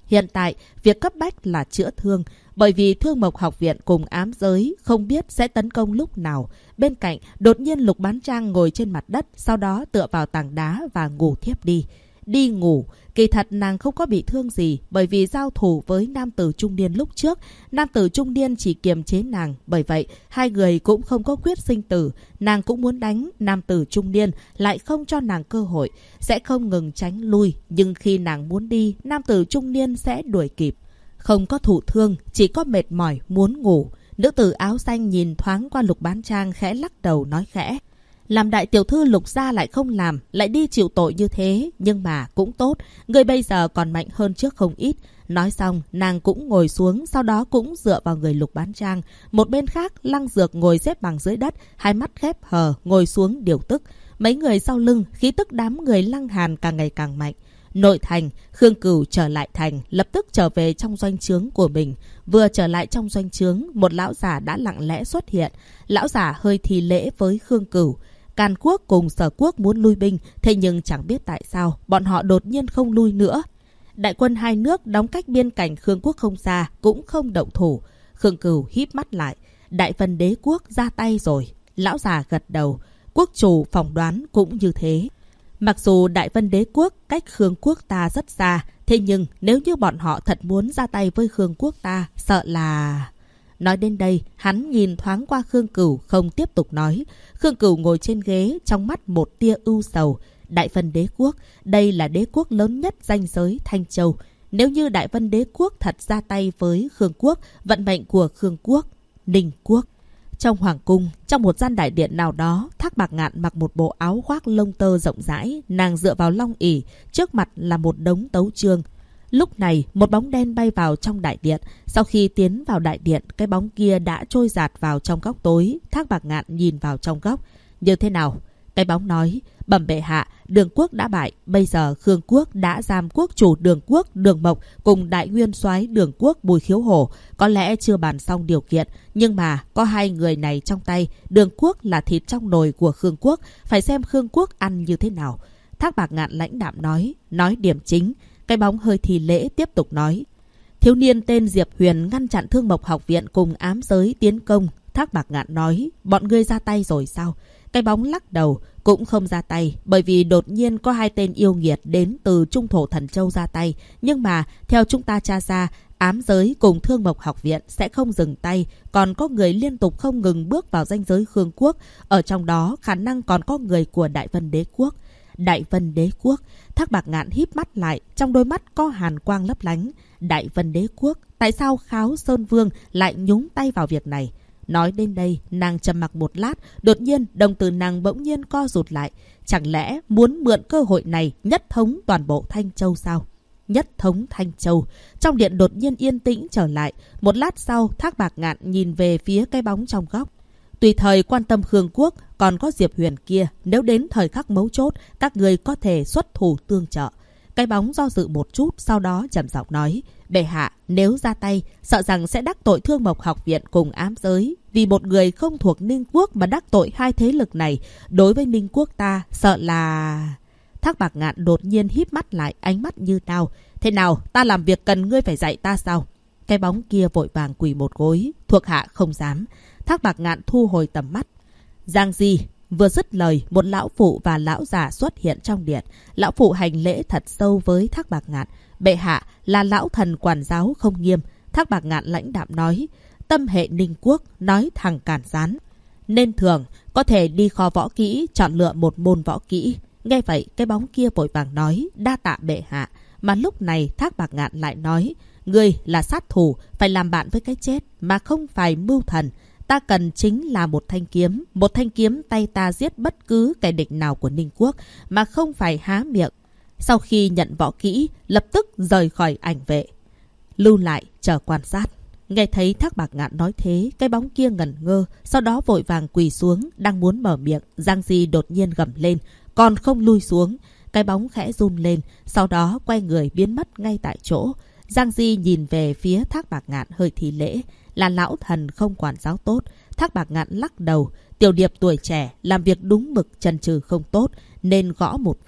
Hiện tại, việc cấp bách là chữa thương, bởi vì Thương Mộc Học Viện cùng ám giới không biết sẽ tấn công lúc nào. Bên cạnh, đột nhiên Lục Bán Trang ngồi trên mặt đất, sau đó tựa vào tảng đá và ngủ thiếp đi. Đi ngủ, kỳ thật nàng không có bị thương gì, bởi vì giao thủ với nam tử trung niên lúc trước, nam tử trung niên chỉ kiềm chế nàng, bởi vậy hai người cũng không có quyết sinh tử. Nàng cũng muốn đánh, nam tử trung niên lại không cho nàng cơ hội, sẽ không ngừng tránh lui, nhưng khi nàng muốn đi, nam tử trung niên sẽ đuổi kịp. Không có thụ thương, chỉ có mệt mỏi muốn ngủ. Nữ tử áo xanh nhìn thoáng qua Lục Bán Trang, khẽ lắc đầu nói khẽ: làm đại tiểu thư Lục gia lại không làm, lại đi chịu tội như thế, nhưng mà cũng tốt, người bây giờ còn mạnh hơn trước không ít. Nói xong, nàng cũng ngồi xuống, sau đó cũng dựa vào người Lục Bán Trang. Một bên khác, Lăng Dược ngồi xếp bằng dưới đất, hai mắt khép hờ, ngồi xuống điều tức. Mấy người sau lưng, khí tức đám người Lăng Hàn càng ngày càng mạnh. Nội thành, Khương Cửu trở lại thành, lập tức trở về trong doanh trướng của mình. Vừa trở lại trong doanh trướng, một lão giả đã lặng lẽ xuất hiện. Lão giả hơi thi lễ với Khương Cửu. Càn Quốc cùng Sở Quốc muốn lui binh, thế nhưng chẳng biết tại sao bọn họ đột nhiên không lui nữa. Đại quân hai nước đóng cách biên cảnh Khương Quốc không xa, cũng không động thủ. Khương Cửu híp mắt lại. Đại Vân Đế Quốc ra tay rồi. Lão già gật đầu. Quốc chủ phỏng đoán cũng như thế. Mặc dù Đại Vân Đế Quốc cách Khương Quốc ta rất xa, thế nhưng nếu như bọn họ thật muốn ra tay với Khương Quốc ta, sợ là... Nói đến đây, hắn nhìn thoáng qua Khương Cửu, không tiếp tục nói. Khương Cửu ngồi trên ghế, trong mắt một tia ưu sầu. Đại Vân Đế Quốc, đây là đế quốc lớn nhất ranh giới Thanh Châu. Nếu như Đại Vân Đế Quốc thật ra tay với Khương Quốc, vận mệnh của Khương Quốc, Ninh Quốc. Trong hoàng cung, trong một gian đại điện nào đó, Thác Bạc Ngạn mặc một bộ áo khoác lông tơ rộng rãi, nàng dựa vào long ỷ, trước mặt là một đống tấu chương. Lúc này, một bóng đen bay vào trong đại điện. Sau khi tiến vào đại điện, cái bóng kia đã trôi dạt vào trong góc tối. Thác Bạc Ngạn nhìn vào trong góc. Như thế nào? Cái bóng nói: bẩm bệ hạ, Đường Quốc đã bại. Bây giờ Khương Quốc đã giam quốc chủ Đường Quốc Đường Mộc cùng đại nguyên soái Đường Quốc Bùi Khiếu Hổ. Có lẽ chưa bàn xong điều kiện, nhưng mà có hai người này trong tay. Đường Quốc là thịt trong nồi của Khương Quốc, phải xem Khương Quốc ăn như thế nào. Thác Bạc Ngạn lãnh đạm nói điểm chính. Cái bóng hơi thì lễ tiếp tục nói: thiếu niên tên Diệp Huyền ngăn chặn Thương Mộc Học Viện cùng ám giới tiến công. Thác Bạc Ngạn nói: bọn ngươi ra tay rồi sao? Cái bóng lắc đầu: cũng không ra tay, bởi vì đột nhiên có hai tên yêu nghiệt đến từ Trung Thổ Thần Châu ra tay. Nhưng mà theo chúng ta tra ra, ám giới cùng Thương Mộc Học Viện sẽ không dừng tay, còn có người liên tục không ngừng bước vào ranh giới Khương Quốc. Ở trong đó khả năng còn có người của Đại Vân Đế Quốc. Đại Vân Đế Quốc. Thác Bạc Ngạn híp mắt lại, trong đôi mắt có hàn quang lấp lánh. Đại Vân Đế Quốc, tại sao Kháo Sơn Vương lại nhúng tay vào việc này? Nói đến đây, nàng trầm mặc một lát, đột nhiên đồng tử nàng bỗng nhiên co rụt lại. Chẳng lẽ muốn mượn cơ hội này nhất thống toàn bộ Thanh Châu sao? Nhất thống Thanh Châu. Trong điện đột nhiên yên tĩnh trở lại. Một lát sau, Thác Bạc Ngạn nhìn về phía cái bóng trong góc. Tùy thời quan tâm Khương Quốc, còn có Diệp Huyền kia, nếu đến thời khắc mấu chốt, các người có thể xuất thủ tương trợ. Cái bóng do dự một chút, sau đó trầm giọng nói: bệ hạ, nếu ra tay, sợ rằng sẽ đắc tội Thương Mộc Học Viện cùng ám giới. Vì một người không thuộc Ninh Quốc mà đắc tội hai thế lực này, đối với Ninh Quốc ta, sợ là... Thác Bạc Ngạn đột nhiên híp mắt lại, ánh mắt như nào. Thế nào, ta làm việc cần ngươi phải dạy ta sao? Cái bóng kia vội vàng quỳ một gối: thuộc hạ không dám. Thác Bạc Ngạn thu hồi tầm mắt. Giang Di. Vừa dứt lời, một lão phụ và lão già xuất hiện trong điện. Lão phụ hành lễ thật sâu với Thác Bạc Ngạn. Bệ hạ là lão thần quản giáo không nghiêm. Thác Bạc Ngạn lãnh đạm nói: tâm hệ Ninh Quốc, nói thẳng cản rán. Nên thường, có thể đi kho võ kỹ, chọn lựa một môn võ kỹ. Nghe vậy, cái bóng kia vội vàng nói: đa tạ bệ hạ. Mà lúc này Thác Bạc Ngạn lại nói: ngươi là sát thủ, phải làm bạn với cái chết, mà không phải mưu thần. Ta cần chính là một thanh kiếm. Một thanh kiếm tay ta giết bất cứ kẻ địch nào của Ninh Quốc, mà không phải há miệng. Sau khi nhận võ kỹ, lập tức rời khỏi ảnh vệ. Lưu lại, chờ quan sát. Nghe thấy Thác Bạc Ngạn nói thế, cái bóng kia ngẩn ngơ, sau đó vội vàng quỳ xuống, đang muốn mở miệng. Giang Di đột nhiên gầm lên: còn không lui xuống. Cái bóng khẽ run lên, sau đó quay người biến mất ngay tại chỗ. Giang Di nhìn về phía Thác Bạc Ngạn hơi thi lễ: là lão thần không quản giáo tốt. Thác Bạc Ngạn lắc đầu: tiểu điệp tuổi trẻ, làm việc đúng mực chần chừ không tốt, nên gõ một phen.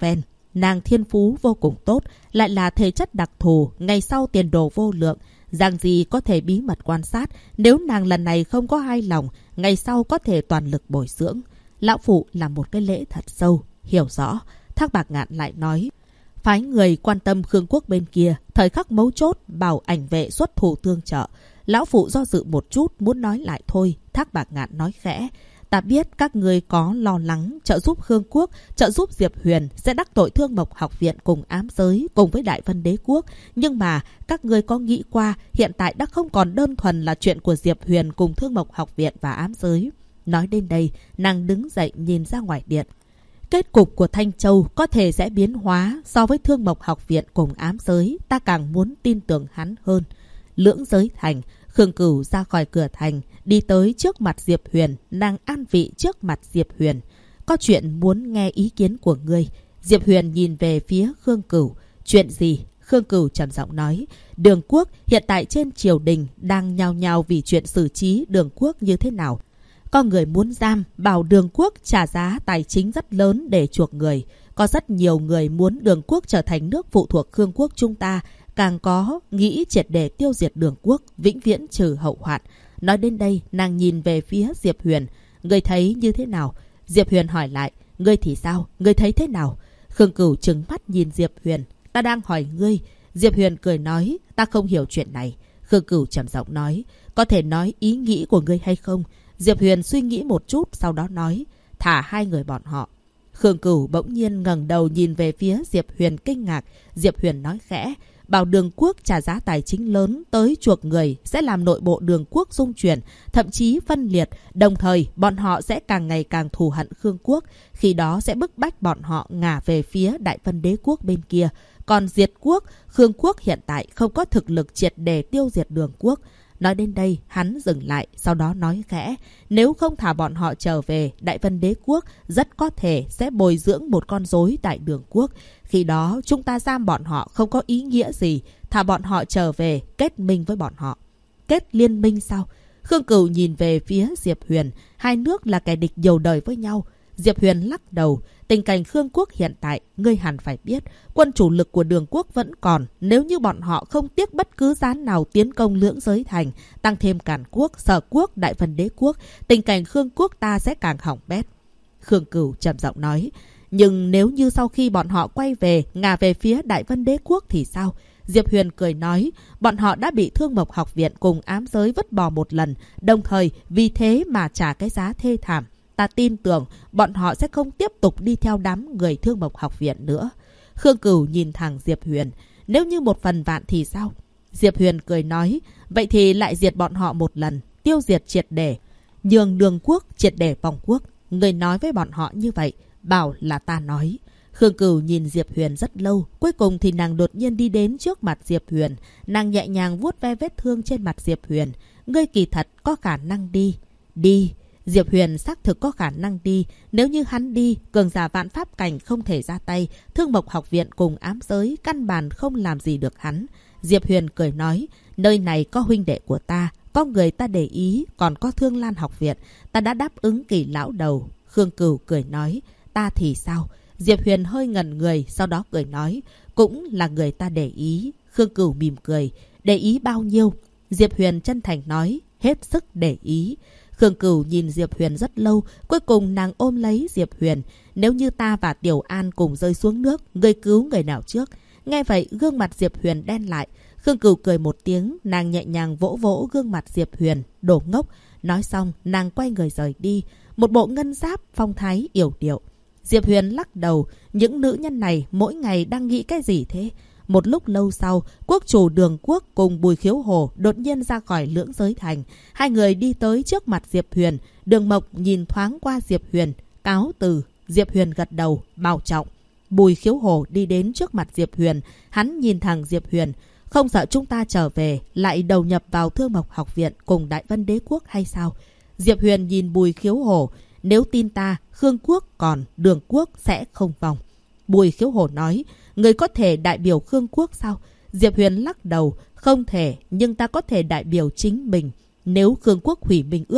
nàng thiên phú vô cùng tốt, lại là thể chất đặc thù, ngày sau tiền đồ vô lượng. Giang Di có thể bí mật quan sát, nếu nàng lần này không có hài lòng, ngày sau có thể toàn lực bồi dưỡng. Lão phụ là một cái lễ thật sâu, hiểu rõ. Thác Bạc Ngạn lại nói, phái người quan tâm Khương quốc bên kia, thời khắc mấu chốt bảo ảnh vệ xuất thủ tương trợ. Lão phụ do dự một chút muốn nói lại thôi. Thác Bạc Ngạn nói khẽ, ta biết các người có lo lắng trợ giúp Khương quốc, trợ giúp Diệp Huyền sẽ đắc tội Thương Mộc học viện cùng ám giới cùng với Đại Vân Đế quốc. Nhưng mà các người có nghĩ qua hiện tại đã không còn đơn thuần là chuyện của Diệp Huyền cùng Thương Mộc học viện và ám giới. Nói đến đây, nàng đứng dậy nhìn ra ngoài điện. Kết cục của Thanh Châu có thể sẽ biến hóa so với Thương Mộc học viện cùng ám giới. Ta càng muốn tin tưởng hắn hơn. Lưỡng giới thành, Khương Cửu ra khỏi cửa thành, đi tới trước mặt Diệp Huyền, nàng an vị trước mặt Diệp Huyền. Có chuyện muốn nghe ý kiến của ngươi. Diệp Huyền nhìn về phía Khương Cửu. Chuyện gì? Khương Cửu trầm giọng nói. Đường quốc hiện tại trên triều đình đang nhao nhao vì chuyện xử trí Đường quốc như thế nào. Có người muốn giam, bảo Đường quốc trả giá tài chính rất lớn để chuộc người. Có rất nhiều người muốn Đường quốc trở thành nước phụ thuộc Khương quốc chúng ta. Càng có nghĩ triệt để tiêu diệt Đường quốc, vĩnh viễn trừ hậu hoạn. Nói đến đây, nàng nhìn về phía Diệp Huyền. Ngươi thấy như thế nào? Diệp Huyền hỏi lại. Ngươi thì sao? Ngươi thấy thế nào? Khương Cửu trừng mắt nhìn Diệp Huyền. Ta đang hỏi ngươi. Diệp Huyền cười nói. Ta không hiểu chuyện này. Khương Cửu trầm giọng nói. Có thể nói ý nghĩ của ngươi hay không? Diệp Huyền suy nghĩ một chút, sau đó nói. Thả hai người bọn họ. Khương Cửu bỗng nhiên ngẩng đầu nhìn về phía Diệp Huyền kinh ngạc. Diệp Huyền nói khẽ. Bảo Đường quốc trả giá tài chính lớn tới chuộc người sẽ làm nội bộ Đường quốc rung chuyển, thậm chí phân liệt. Đồng thời, bọn họ sẽ càng ngày càng thù hận Khương quốc. Khi đó sẽ bức bách bọn họ ngả về phía Đại Vân Đế quốc bên kia. Còn diệt quốc, Khương quốc hiện tại không có thực lực triệt để tiêu diệt Đường quốc. Nói đến đây, hắn dừng lại, sau đó nói khẽ. Nếu không thả bọn họ trở về, Đại Vân Đế quốc rất có thể sẽ bồi dưỡng một con rối tại Đường quốc. Khi đó, chúng ta giam bọn họ không có ý nghĩa gì. Thả bọn họ trở về, kết minh với bọn họ. Kết liên minh sao? Khương Cửu nhìn về phía Diệp Huyền. Hai nước là kẻ địch nhiều đời với nhau. Diệp Huyền lắc đầu. Tình cảnh Khương quốc hiện tại, ngươi hẳn phải biết, quân chủ lực của Đường quốc vẫn còn. Nếu như bọn họ không tiếc bất cứ giá nào tiến công lưỡng giới thành, tăng thêm Càn quốc, Sở quốc, Đại Vân Đế quốc, tình cảnh Khương quốc ta sẽ càng hỏng bét. Khương Cửu trầm giọng nói. Nhưng nếu như sau khi bọn họ quay về, ngả về phía Đại Vân Đế quốc thì sao? Diệp Huyền cười nói. Bọn họ đã bị Thương Mộc học viện cùng ám giới vứt bỏ một lần, đồng thời vì thế mà trả cái giá thê thảm. Ta tin tưởng bọn họ sẽ không tiếp tục đi theo đám người Thương Mộc học viện nữa. Khương Cửu nhìn thẳng Diệp Huyền. Nếu như 1/1000 thì sao? Diệp Huyền cười nói. Vậy thì lại diệt bọn họ một lần, tiêu diệt triệt để, nhường Đường quốc triệt để vong quốc. Người nói với bọn họ như vậy, bảo là ta nói. Khương Cửu nhìn Diệp Huyền rất lâu. Cuối cùng thì nàng đột nhiên đi đến trước mặt Diệp Huyền. Nàng nhẹ nhàng vuốt ve vết thương trên mặt Diệp Huyền. Ngươi kỳ thật có khả năng đi. Đi. Diệp Huyền xác thực có khả năng đi. Nếu như hắn đi, cường giả vạn pháp cảnh không thể ra tay. Thương Mộc học viện cùng ám giới căn bản không làm gì được hắn. Diệp Huyền cười nói. Nơi này có huynh đệ của ta, có người ta để ý, còn có Thương Lan học viện. Ta đã đáp ứng Kỳ lão đầu. Khương Cửu cười nói. Ta thì sao? Diệp Huyền hơi ngẩn người, sau đó cười nói. Cũng là người ta để ý. Khương Cửu mỉm cười. Để ý bao nhiêu? Diệp Huyền chân thành nói. Hết sức để ý. Khương Cửu nhìn Diệp Huyền rất lâu. Cuối cùng nàng ôm lấy Diệp Huyền. Nếu như ta và Tiểu An cùng rơi xuống nước, ngươi cứu người nào trước? Nghe vậy gương mặt Diệp Huyền đen lại. Khương Cửu cười một tiếng. Nàng nhẹ nhàng vỗ vỗ gương mặt Diệp Huyền. Đồ ngốc. Nói xong nàng quay người rời đi. Một bộ ngân giáp phong thái yểu điệu. Diệp Huyền lắc đầu. Những nữ nhân này mỗi ngày đang nghĩ cái gì thế? Một lúc lâu sau, quốc chủ Đường quốc cùng Bùi Khiếu Hồ đột nhiên ra khỏi lưỡng giới thành. Hai người đi tới trước mặt Diệp Huyền. Đường Mộc nhìn thoáng qua Diệp Huyền. Cáo từ. Diệp Huyền gật đầu, bảo trọng. Bùi Khiếu Hồ đi đến trước mặt Diệp Huyền. Hắn nhìn thẳng Diệp Huyền. Không sợ chúng ta trở về, lại đầu nhập vào Thương Mộc học viện cùng Đại Vân Đế quốc hay sao? Diệp Huyền nhìn Bùi Khiếu Hồ. Nếu tin ta, Khương quốc còn Đường quốc sẽ không vòng. Bùi Khiếu Hồ nói. Người có thể đại biểu Khương quốc sao? Diệp Huyền lắc đầu. Không thể, nhưng ta có thể đại biểu chính mình. Nếu Khương quốc hủy minh ước,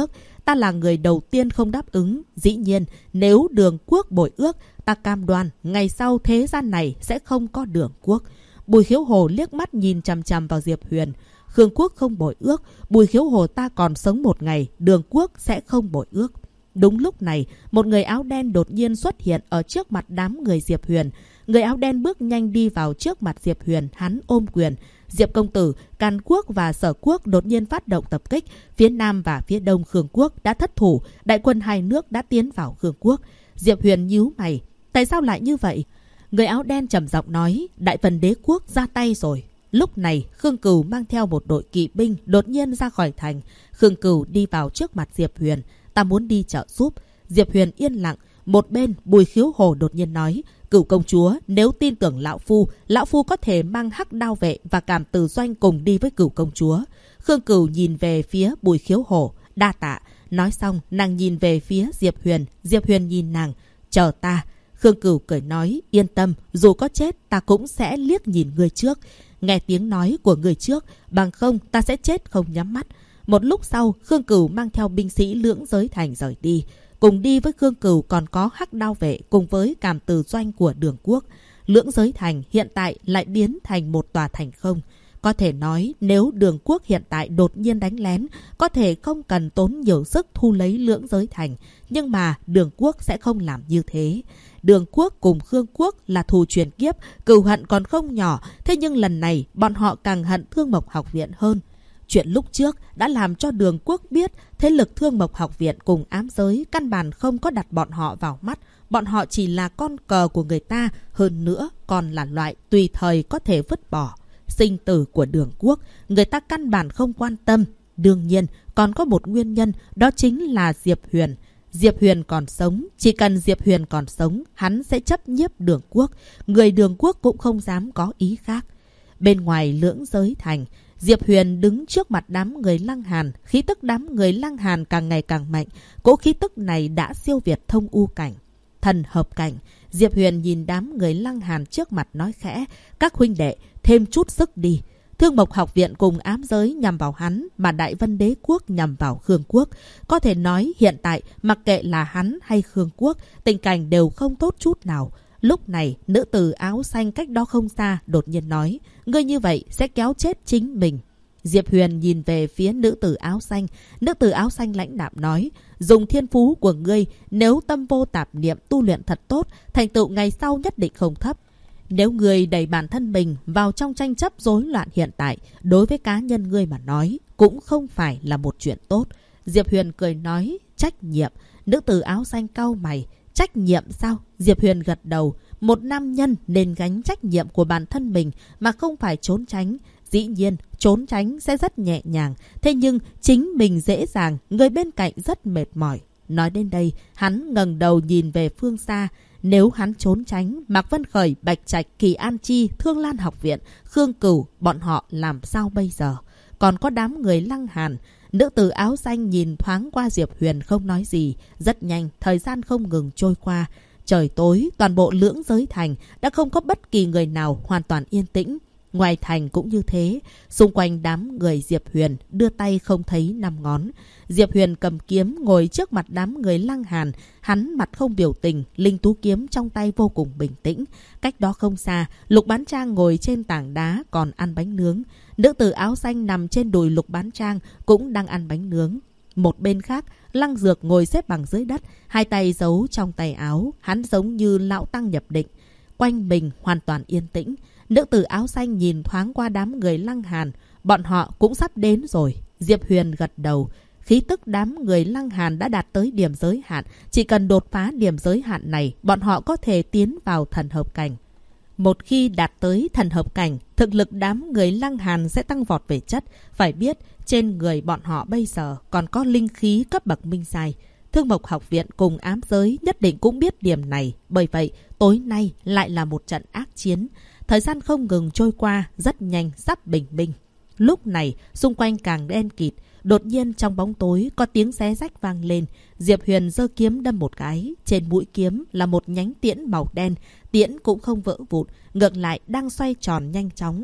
ta là người đầu tiên không đáp ứng. Dĩ nhiên, nếu Đường Quốc bội ước, ta cam đoan ngày sau thế gian này sẽ không có Đường Quốc. Bùi Khiếu Hồ liếc mắt nhìn chằm chằm vào Diệp Huyền. Khương Quốc không bội ước, Bùi Khiếu Hồ ta còn sống một ngày, Đường Quốc sẽ không bội ước. Đúng lúc này, một người áo đen đột nhiên xuất hiện ở trước mặt đám người Diệp Huyền. Người áo đen bước nhanh đi vào trước mặt Diệp Huyền, hắn ôm quyền. Diệp công tử, Càn Quốc và Sở Quốc đột nhiên phát động tập kích. Phía Nam và phía Đông Khương Quốc đã thất thủ, đại quân hai nước đã tiến vào Khương Quốc. Diệp Huyền nhíu mày, tại sao lại như vậy? Người áo đen trầm giọng nói, Đại Phần Đế Quốc ra tay rồi. Lúc này, Khương Cửu mang theo một đội kỵ binh đột nhiên ra khỏi thành. Khương Cửu đi vào trước mặt Diệp Huyền. Ta muốn đi trợ giúp. Diệp Huyền yên lặng. Một bên, Bùi Khiếu Hồ đột nhiên nói, Cửu công chúa, nếu tin tưởng Lão Phu có thể mang Hắc Đao vệ và Cảm Từ Doanh cùng đi với Cửu công chúa. Khương Cửu nhìn về phía Bùi Khiếu Hồ, đa tạ. Nói xong, nàng nhìn về phía Diệp Huyền. Diệp Huyền nhìn nàng, chờ ta. Khương Cửu cười nói, yên tâm, dù có chết ta cũng sẽ liếc nhìn người trước. Nghe tiếng nói của người trước, bằng không ta sẽ chết không nhắm mắt. Một lúc sau, Khương Cửu mang theo binh sĩ Lưỡng Giới Thành rời đi. Cùng đi với Khương Cửu còn có Hắc Đao vệ cùng với Cảm Từ Doanh của Đường Quốc. Lưỡng Giới Thành hiện tại lại biến thành một tòa thành không. Có thể nói nếu Đường Quốc hiện tại đột nhiên đánh lén, có thể không cần tốn nhiều sức thu lấy Lưỡng Giới Thành. Nhưng mà Đường Quốc sẽ không làm như thế. Đường Quốc cùng Khương Quốc là thù truyền kiếp, cừu hận còn không nhỏ. Thế nhưng lần này bọn họ càng hận Thương Mộc Học Viện hơn. Chuyện lúc trước đã làm cho Đường Quốc biết thế lực Thương Mộc Học Viện cùng ám giới căn bản không có đặt bọn họ vào mắt. Bọn họ chỉ là con cờ của người ta, hơn nữa còn là loại tùy thời có thể vứt bỏ. Sinh tử của Đường Quốc, người ta căn bản không quan tâm. Đương nhiên, còn có một nguyên nhân, đó chính là Diệp Huyền. Diệp Huyền còn sống, chỉ cần Diệp Huyền còn sống, hắn sẽ chấp nhiếp Đường Quốc. Người Đường Quốc cũng không dám có ý khác. Bên ngoài Lưỡng Giới Thành, Diệp Huyền đứng trước mặt đám người Lăng Hàn. Khí tức đám người Lăng Hàn càng ngày càng mạnh. Cỗ khí tức này đã siêu việt thông u cảnh, thần hợp cảnh. Diệp Huyền nhìn đám người Lăng Hàn trước mặt nói khẽ, các huynh đệ, thêm chút sức đi. Thương Mộc Học Viện cùng ám giới nhằm vào hắn, mà Đại Vân Đế Quốc nhằm vào Khương Quốc. Có thể nói hiện tại, mặc kệ là hắn hay Khương Quốc, tình cảnh đều không tốt chút nào. Lúc này, nữ tử áo xanh cách đó không xa đột nhiên nói, ngươi như vậy sẽ kéo chết chính mình. Diệp Huyền nhìn về phía nữ tử áo xanh. Nữ tử áo xanh lãnh đạm nói, dùng thiên phú của ngươi, nếu tâm vô tạp niệm tu luyện thật tốt, thành tựu ngày sau nhất định không thấp. Nếu ngươi đẩy bản thân mình vào trong tranh chấp rối loạn hiện tại, đối với cá nhân ngươi mà nói, cũng không phải là một chuyện tốt. Diệp Huyền cười nói, trách nhiệm. Nữ tử áo xanh cau mày, trách nhiệm sao? Diệp Huyền gật đầu. Một nam nhân nên gánh trách nhiệm của bản thân mình mà không phải trốn tránh. Dĩ nhiên, trốn tránh sẽ rất nhẹ nhàng. Thế nhưng, chính mình dễ dàng, người bên cạnh rất mệt mỏi. Nói đến đây, hắn ngẩng đầu nhìn về phương xa. Nếu hắn trốn tránh, Mạc Vân Khởi, Bạch Trạch, Kỳ An Chi, Thương Lan Học Viện, Khương Cửu, bọn họ làm sao bây giờ? Còn có đám người Lăng Hàn. Nữ tử áo xanh nhìn thoáng qua Diệp Huyền không nói gì. Rất nhanh, thời gian không ngừng trôi qua. Trời tối, toàn bộ Lưỡng Giới Thành đã không có bất kỳ người nào hoàn toàn yên tĩnh. Ngoài thành cũng như thế, xung quanh đám người Diệp Huyền đưa tay không thấy 5 ngón. Diệp Huyền cầm kiếm ngồi trước mặt đám người Lăng Hàn, hắn mặt không biểu tình, linh tú kiếm trong tay vô cùng bình tĩnh. Cách đó không xa, Lục Bán Trang ngồi trên tảng đá còn ăn bánh nướng. Nữ tử áo xanh nằm trên đùi Lục Bán Trang cũng đang ăn bánh nướng. Một bên khác, Lăng Dược ngồi xếp bằng dưới đất, hai tay giấu trong tay áo, hắn giống như lão tăng nhập định. Quanh mình hoàn toàn yên tĩnh. Nữ tử áo xanh nhìn thoáng qua đám người Lăng Hàn, bọn họ cũng sắp đến rồi. Diệp Huyền gật đầu. Khí tức đám người Lăng Hàn đã đạt tới điểm giới hạn. Chỉ cần đột phá điểm giới hạn này, bọn họ có thể tiến vào thần hợp cảnh. Một khi đạt tới thần hợp cảnh, thực lực đám người Lăng Hàn sẽ tăng vọt về chất. Phải biết, trên người bọn họ bây giờ còn có linh khí cấp bậc minh giai. Thương Mộc Học Viện cùng ám giới nhất định cũng biết điểm này. Bởi vậy, tối nay lại là một trận ác chiến. Thời gian không ngừng trôi qua, rất nhanh sắp bình minh. Lúc này, xung quanh càng đen kịt. Đột nhiên trong bóng tối có tiếng xé rách vang lên. Diệp Huyền giơ kiếm đâm một cái. Trên mũi kiếm là một nhánh tiễn màu đen. Tiễn cũng không vỡ vụn, ngược lại đang xoay tròn nhanh chóng.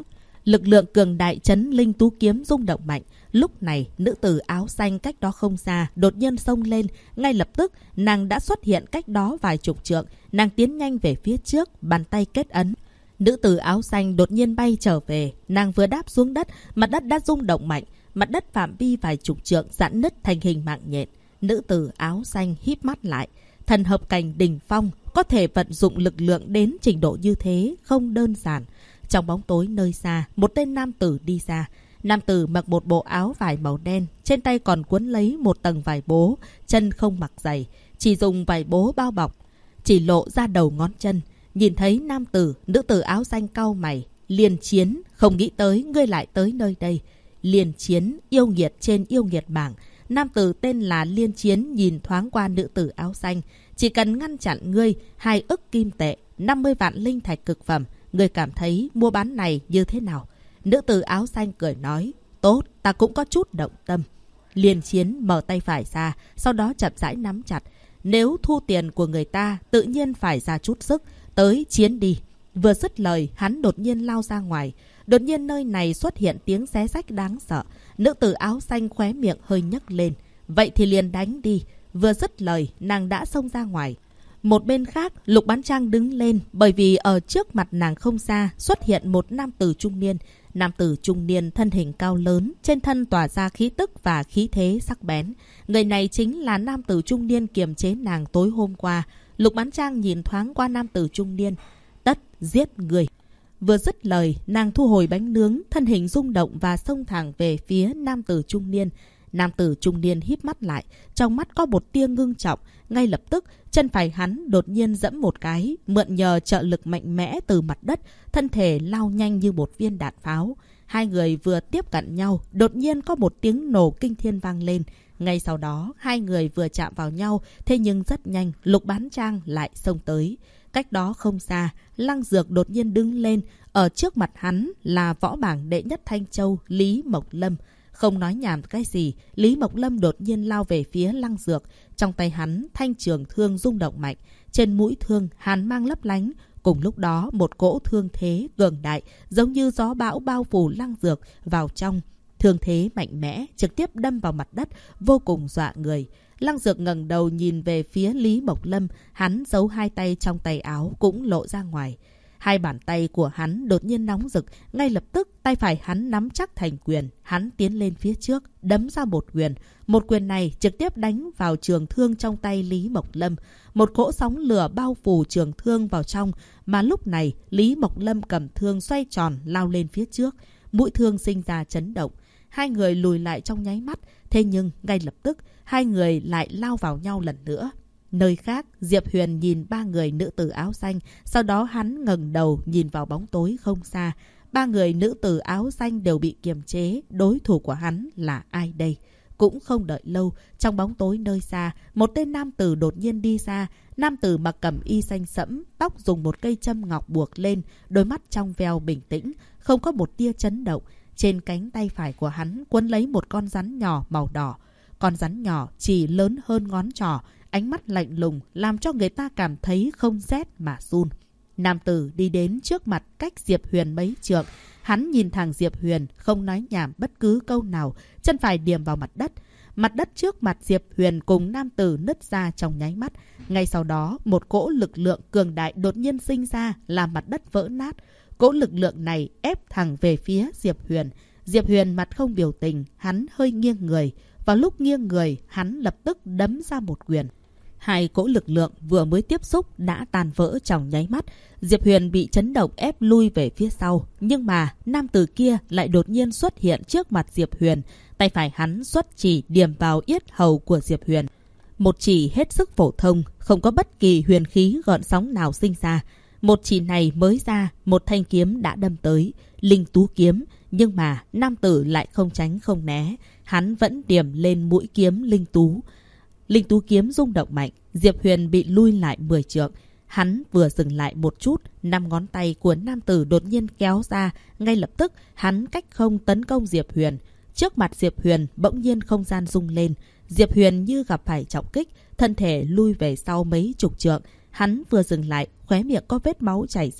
Lực lượng cường đại chấn linh tú kiếm rung động mạnh. Lúc này, nữ tử áo xanh cách đó không xa, đột nhiên xông lên. Ngay lập tức, nàng đã xuất hiện cách đó vài chục trượng. Nàng tiến nhanh về phía trước, bàn tay kết ấn. Nữ tử áo xanh đột nhiên bay trở về. Nàng vừa đáp xuống đất, mặt đất đã rung động mạnh. Mặt đất phạm vi vài chục trượng giãn nứt thành hình mạng nhện. Nữ tử áo xanh híp mắt lại. Thần hợp cảnh đỉnh phong, có thể vận dụng lực lượng đến trình độ như thế, không đơn giản. Trong bóng tối nơi xa, một tên nam tử đi ra. Nam tử mặc một bộ áo vải màu đen, trên tay còn quấn lấy một tầng vải bố, chân không mặc giày, chỉ dùng vải bố bao bọc, chỉ lộ ra đầu ngón chân. Nhìn thấy nam tử, nữ tử áo xanh cau mày. Liên Chiến, không nghĩ tới ngươi lại tới nơi đây. Liên Chiến, yêu nghiệt trên yêu nghiệt bảng. Nam tử tên là Liên Chiến nhìn thoáng qua nữ tử áo xanh. Chỉ cần ngăn chặn ngươi, 2 ức kim tệ, 50 vạn linh thạch cực phẩm. Ngươi cảm thấy mua bán này như thế nào? Nữ tử áo xanh cười nói, tốt, ta cũng có chút động tâm. Liên Chiến mở tay phải ra, sau đó chậm rãi nắm chặt. Nếu thu tiền của người ta, tự nhiên phải ra chút sức, tới chiến đi. Vừa dứt lời, hắn đột nhiên lao ra ngoài. Đột nhiên nơi này xuất hiện tiếng xé rách đáng sợ. Nữ tử áo xanh khóe miệng hơi nhấc lên. Vậy thì liền đánh đi. Vừa dứt lời, nàng đã xông ra ngoài. Một bên khác, Lục Bán Trang đứng lên, bởi vì ở trước mặt nàng không xa xuất hiện một nam tử trung niên. Nam tử trung niên thân hình cao lớn, trên thân tỏa ra khí tức và khí thế sắc bén. Người này chính là nam tử trung niên kiềm chế nàng tối hôm qua. Lục Bán Trang nhìn thoáng qua nam tử trung niên. Tất giết người. Vừa dứt lời, nàng thu hồi bánh nướng, thân hình rung động và xông thẳng về phía nam tử trung niên. Nam tử trung niên híp mắt lại, trong mắt có một tia ngưng trọng. Ngay lập tức, chân phải hắn đột nhiên giẫm một cái, mượn nhờ trợ lực mạnh mẽ từ mặt đất, thân thể lao nhanh như một viên đạn pháo. Hai người vừa tiếp cận nhau, đột nhiên có một tiếng nổ kinh thiên vang lên. Ngay sau đó, hai người vừa chạm vào nhau, thế nhưng rất nhanh, Lục Bán Trang lại xông tới. Cách đó không xa, Lăng Dược đột nhiên đứng lên, ở trước mặt hắn là võ bảng đệ nhất Thanh Châu Lý Mộc Lâm. Không nói nhảm cái gì, Lý Mộc Lâm đột nhiên lao về phía Lăng Dược. Trong tay hắn, thanh trường thương rung động mạnh. Trên mũi thương, hàn mang lấp lánh. Cùng lúc đó, một cỗ thương thế cường đại, giống như gió bão bao phủ Lăng Dược vào trong. Thương thế mạnh mẽ, trực tiếp đâm vào mặt đất, vô cùng dọa người. Lăng Dược ngẩng đầu nhìn về phía Lý Mộc Lâm, hắn giấu 2 tay trong tay áo cũng lộ ra ngoài. 2 bàn tay của hắn đột nhiên nóng rực, ngay lập tức tay phải hắn nắm chắc thành quyền, hắn tiến lên phía trước, đấm ra một quyền. Một quyền này trực tiếp đánh vào trường thương trong tay Lý Mộc Lâm. Một cỗ sóng lửa bao phủ trường thương vào trong, mà lúc này Lý Mộc Lâm cầm thương xoay tròn lao lên phía trước. Mũi thương sinh ra chấn động. Hai người lùi lại trong nháy mắt, thế nhưng ngay lập tức hai người lại lao vào nhau lần nữa. Nơi khác, Diệp Huyền nhìn 3 người nữ tử áo xanh, sau đó hắn ngẩng đầu nhìn vào bóng tối không xa. 3 người nữ tử áo xanh đều bị kiềm chế, đối thủ của hắn là ai đây? Cũng không đợi lâu, trong bóng tối nơi xa, một tên nam tử đột nhiên đi ra. Nam tử mặc cẩm y xanh sẫm, tóc dùng một cây châm ngọc buộc lên, đôi mắt trong veo bình tĩnh, không có một tia chấn động. Trên cánh tay phải của hắn quấn lấy một con rắn nhỏ màu đỏ. Con rắn nhỏ chỉ lớn hơn ngón trỏ, ánh mắt lạnh lùng làm cho người ta cảm thấy không rét mà run. Nam tử đi đến trước mặt cách Diệp Huyền mấy trượng. Hắn nhìn thẳng Diệp Huyền, không nói nhảm bất cứ câu nào, chân phải điểm vào mặt đất. Mặt đất trước mặt Diệp Huyền cùng nam tử nứt ra trong nháy mắt. Ngay sau đó, một cỗ lực lượng cường đại đột nhiên sinh ra, làm mặt đất vỡ nát. Cỗ lực lượng này ép thẳng về phía Diệp Huyền. Diệp Huyền mặt không biểu tình, hắn hơi nghiêng người. Vào lúc nghiêng người, hắn lập tức đấm ra một quyền. 2 cỗ lực lượng vừa mới tiếp xúc đã tan vỡ trong nháy mắt. Diệp Huyền bị chấn động ép lui về phía sau. Nhưng mà nam tử kia lại đột nhiên xuất hiện trước mặt Diệp Huyền. Tay phải hắn xuất chỉ điểm vào yết hầu của Diệp Huyền. Một chỉ hết sức phổ thông, không có bất kỳ huyền khí gợn sóng nào sinh ra. Một chỉ này mới ra, một thanh kiếm đã đâm tới, linh tú kiếm. Nhưng mà nam tử lại không tránh không né. Hắn vẫn điểm lên mũi kiếm linh tú. Linh tú kiếm rung động mạnh, Diệp Huyền bị lui lại 10 trượng. Hắn vừa dừng lại một chút, 5 ngón tay của nam tử đột nhiên kéo ra. Ngay lập tức, hắn cách không tấn công Diệp Huyền. Trước mặt Diệp Huyền, bỗng nhiên không gian rung lên. Diệp Huyền như gặp phải trọng kích, thân thể lui về sau mấy chục trượng. Hắn vừa dừng lại, khóe miệng có vết máu chảy ra.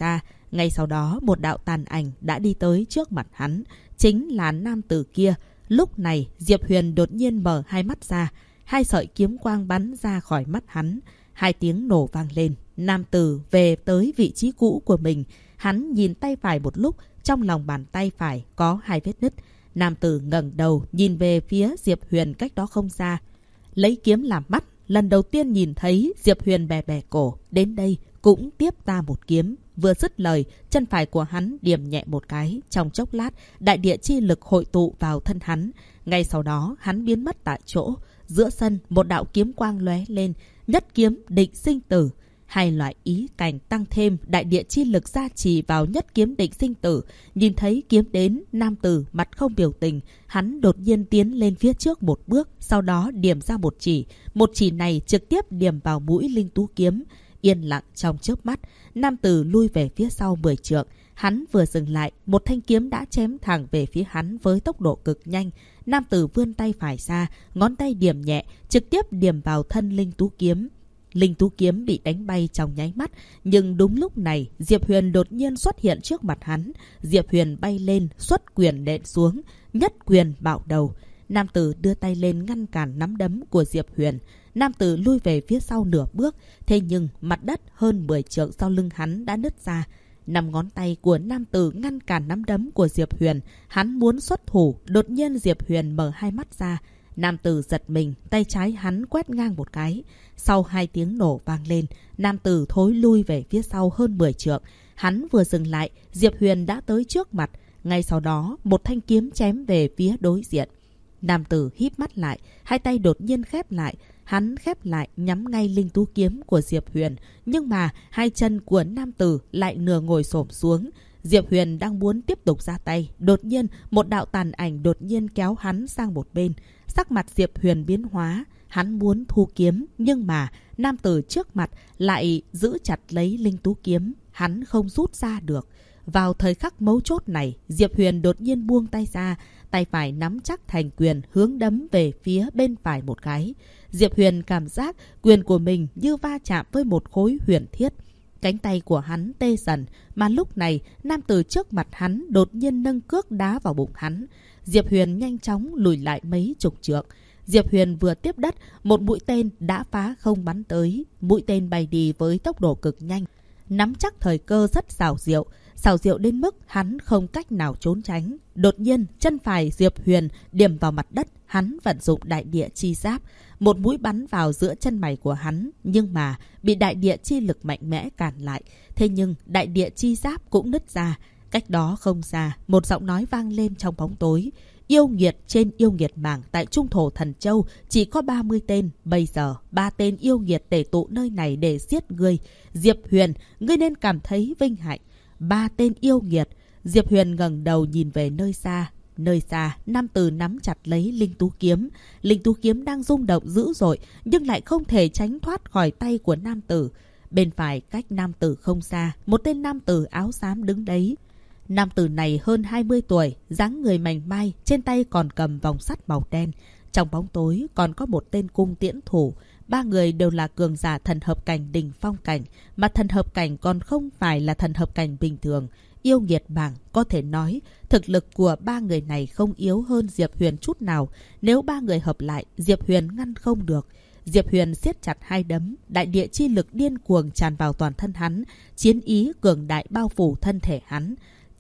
Ngay sau đó một đạo tàn ảnh đã đi tới trước mặt hắn. Chính là nam tử kia. Lúc này Diệp Huyền đột nhiên mở hai mắt ra. Hai sợi kiếm quang bắn ra khỏi mắt hắn. Hai tiếng nổ vang lên. Nam tử về tới vị trí cũ của mình. Hắn nhìn tay phải một lúc. Trong lòng bàn tay phải có hai vết nứt. Nam tử ngẩng đầu nhìn về phía Diệp Huyền cách đó không xa. Lấy kiếm làm mắt. Lần đầu tiên nhìn thấy Diệp Huyền bè bè cổ. Đến đây cũng tiếp ta một kiếm. Vừa dứt lời, chân phải của hắn điểm nhẹ một cái. Trong chốc lát, đại địa chi lực hội tụ vào thân hắn. Ngay sau đó, hắn biến mất tại chỗ. Giữa sân, một đạo kiếm quang lóe lên. Nhất kiếm định sinh tử. Hai loại ý cảnh tăng thêm đại địa chi lực gia trì vào nhất kiếm định sinh tử. Nhìn thấy kiếm đến, nam tử mặt không biểu tình. Hắn đột nhiên tiến lên phía trước một bước. Sau đó điểm ra một chỉ. Một chỉ này trực tiếp điểm vào mũi linh tú kiếm. Yên lặng trong chớp mắt, nam tử lui về phía sau 10 trượng. Hắn vừa dừng lại, một thanh kiếm đã chém thẳng về phía hắn với tốc độ cực nhanh. Nam tử vươn tay phải ra, ngón tay điểm nhẹ, trực tiếp điểm vào thân linh tú kiếm. Linh tú kiếm bị đánh bay trong nháy mắt, nhưng đúng lúc này, Diệp Huyền đột nhiên xuất hiện trước mặt hắn. Diệp Huyền bay lên, xuất quyền nện xuống, nhất quyền bạo đầu. Nam tử đưa tay lên ngăn cản nắm đấm của Diệp Huyền. Nam tử lui về phía sau nửa bước, thế nhưng mặt đất hơn 10 trượng sau lưng hắn đã nứt ra. 5 ngón tay của nam tử ngăn cản nắm đấm của Diệp Huyền. Hắn muốn xuất thủ, đột nhiên Diệp Huyền mở hai mắt ra. Nam tử giật mình, tay trái hắn quét ngang một cái. Sau 2 tiếng nổ vang lên, nam tử thối lui về phía sau hơn 10 trượng. Hắn vừa dừng lại, Diệp Huyền đã tới trước mặt. Ngay sau đó, một thanh kiếm chém về phía đối diện. Nam tử híp mắt lại, hai tay đột nhiên khép lại. Hắn khép lại nhắm ngay linh tú kiếm của Diệp Huyền. Nhưng mà hai chân của nam tử lại nửa ngồi xổm xuống. Diệp Huyền đang muốn tiếp tục ra tay. Đột nhiên một đạo tàn ảnh đột nhiên kéo hắn sang một bên. Sắc mặt Diệp Huyền biến hóa. Hắn muốn thu kiếm. Nhưng mà nam tử trước mặt lại giữ chặt lấy linh tú kiếm. Hắn không rút ra được. Vào thời khắc mấu chốt này, Diệp Huyền đột nhiên buông tay ra. Tay phải nắm chắc thành quyền hướng đấm về phía bên phải một cái. Diệp Huyền cảm giác quyền của mình như va chạm với một khối huyền thiết. Cánh tay của hắn tê dần, mà lúc này nam tử trước mặt hắn đột nhiên nâng cước đá vào bụng hắn. Diệp Huyền nhanh chóng lùi lại mấy chục trượng. Diệp Huyền vừa tiếp đất, một mũi tên đã phá không bắn tới. Mũi tên bay đi với tốc độ cực nhanh, nắm chắc thời cơ rất xảo diệu đến mức hắn không cách nào trốn tránh. Đột nhiên chân phải Diệp Huyền điểm vào mặt đất. Hắn vận dụng đại địa chi giáp, một mũi bắn vào giữa chân mày của hắn, nhưng mà bị đại địa chi lực mạnh mẽ cản lại. Thế nhưng đại địa chi giáp cũng nứt ra. Cách đó không xa, một giọng nói vang lên trong bóng tối. Yêu nghiệt trên yêu nghiệt bảng tại Trung Thổ Thần Châu chỉ có 30 tên. Bây giờ 3 tên yêu nghiệt tề tụ nơi này để giết ngươi. Diệp Huyền, ngươi nên cảm thấy vinh hạnh. 3 tên yêu nghiệt. Diệp Huyền ngẩng đầu nhìn về nơi xa. Nơi xa, nam tử nắm chặt lấy linh tú kiếm. Linh tú kiếm đang rung động dữ dội, nhưng lại không thể tránh thoát khỏi tay của nam tử. Bên phải cách nam tử không xa, một tên nam tử áo xám đứng đấy. Nam tử này hơn 20 tuổi, dáng người mảnh mai, trên tay còn cầm vòng sắt màu đen. Trong bóng tối còn có một tên cung tiễn thủ. 3 người đều là cường giả thần hợp cảnh đỉnh phong cảnh, mà thần hợp cảnh còn không phải là thần hợp cảnh bình thường. Yêu nghiệt bảng có thể nói thực lực của 3 người này không yếu hơn Diệp Huyền chút nào. Nếu 3 người hợp lại, Diệp Huyền ngăn không được. Diệp Huyền siết chặt hai đấm, đại địa chi lực điên cuồng tràn vào toàn thân hắn, chiến ý cường đại bao phủ thân thể hắn.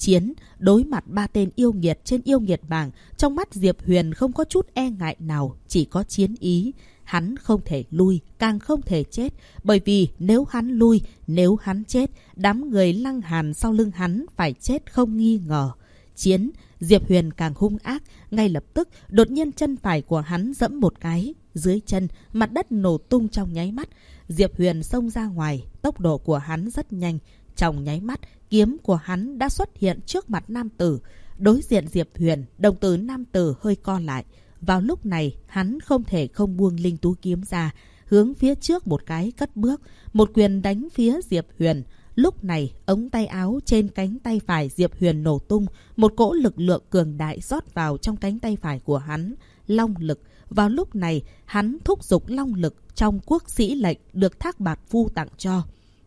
Đối mặt 3 tên yêu nghiệt trên yêu nghiệt bảng, trong mắt Diệp Huyền không có chút e ngại nào, chỉ có chiến ý. Hắn không thể lui, càng không thể chết, bởi vì nếu hắn lui, nếu hắn chết, đám người Lăng Hàn sau lưng hắn phải chết không nghi ngờ. Diệp Huyền càng hung ác, ngay lập tức đột nhiên chân phải của hắn giẫm một cái, dưới chân mặt đất nổ tung trong nháy mắt. Diệp Huyền xông ra ngoài, tốc độ của hắn rất nhanh. Trong nháy mắt, kiếm của hắn đã xuất hiện trước mặt nam tử. Đối diện Diệp Huyền, đồng tử nam tử hơi co lại. Vào lúc này, hắn không thể không buông linh tú kiếm ra, hướng phía trước một cái cất bước, một quyền đánh phía Diệp Huyền. Lúc này, ống tay áo trên cánh tay phải Diệp Huyền nổ tung, một cỗ lực lượng cường đại rót vào trong cánh tay phải của hắn. Long lực. Vào lúc này, hắn thúc giục long lực trong quốc sĩ lệnh được Thác Bạt Phu tặng cho.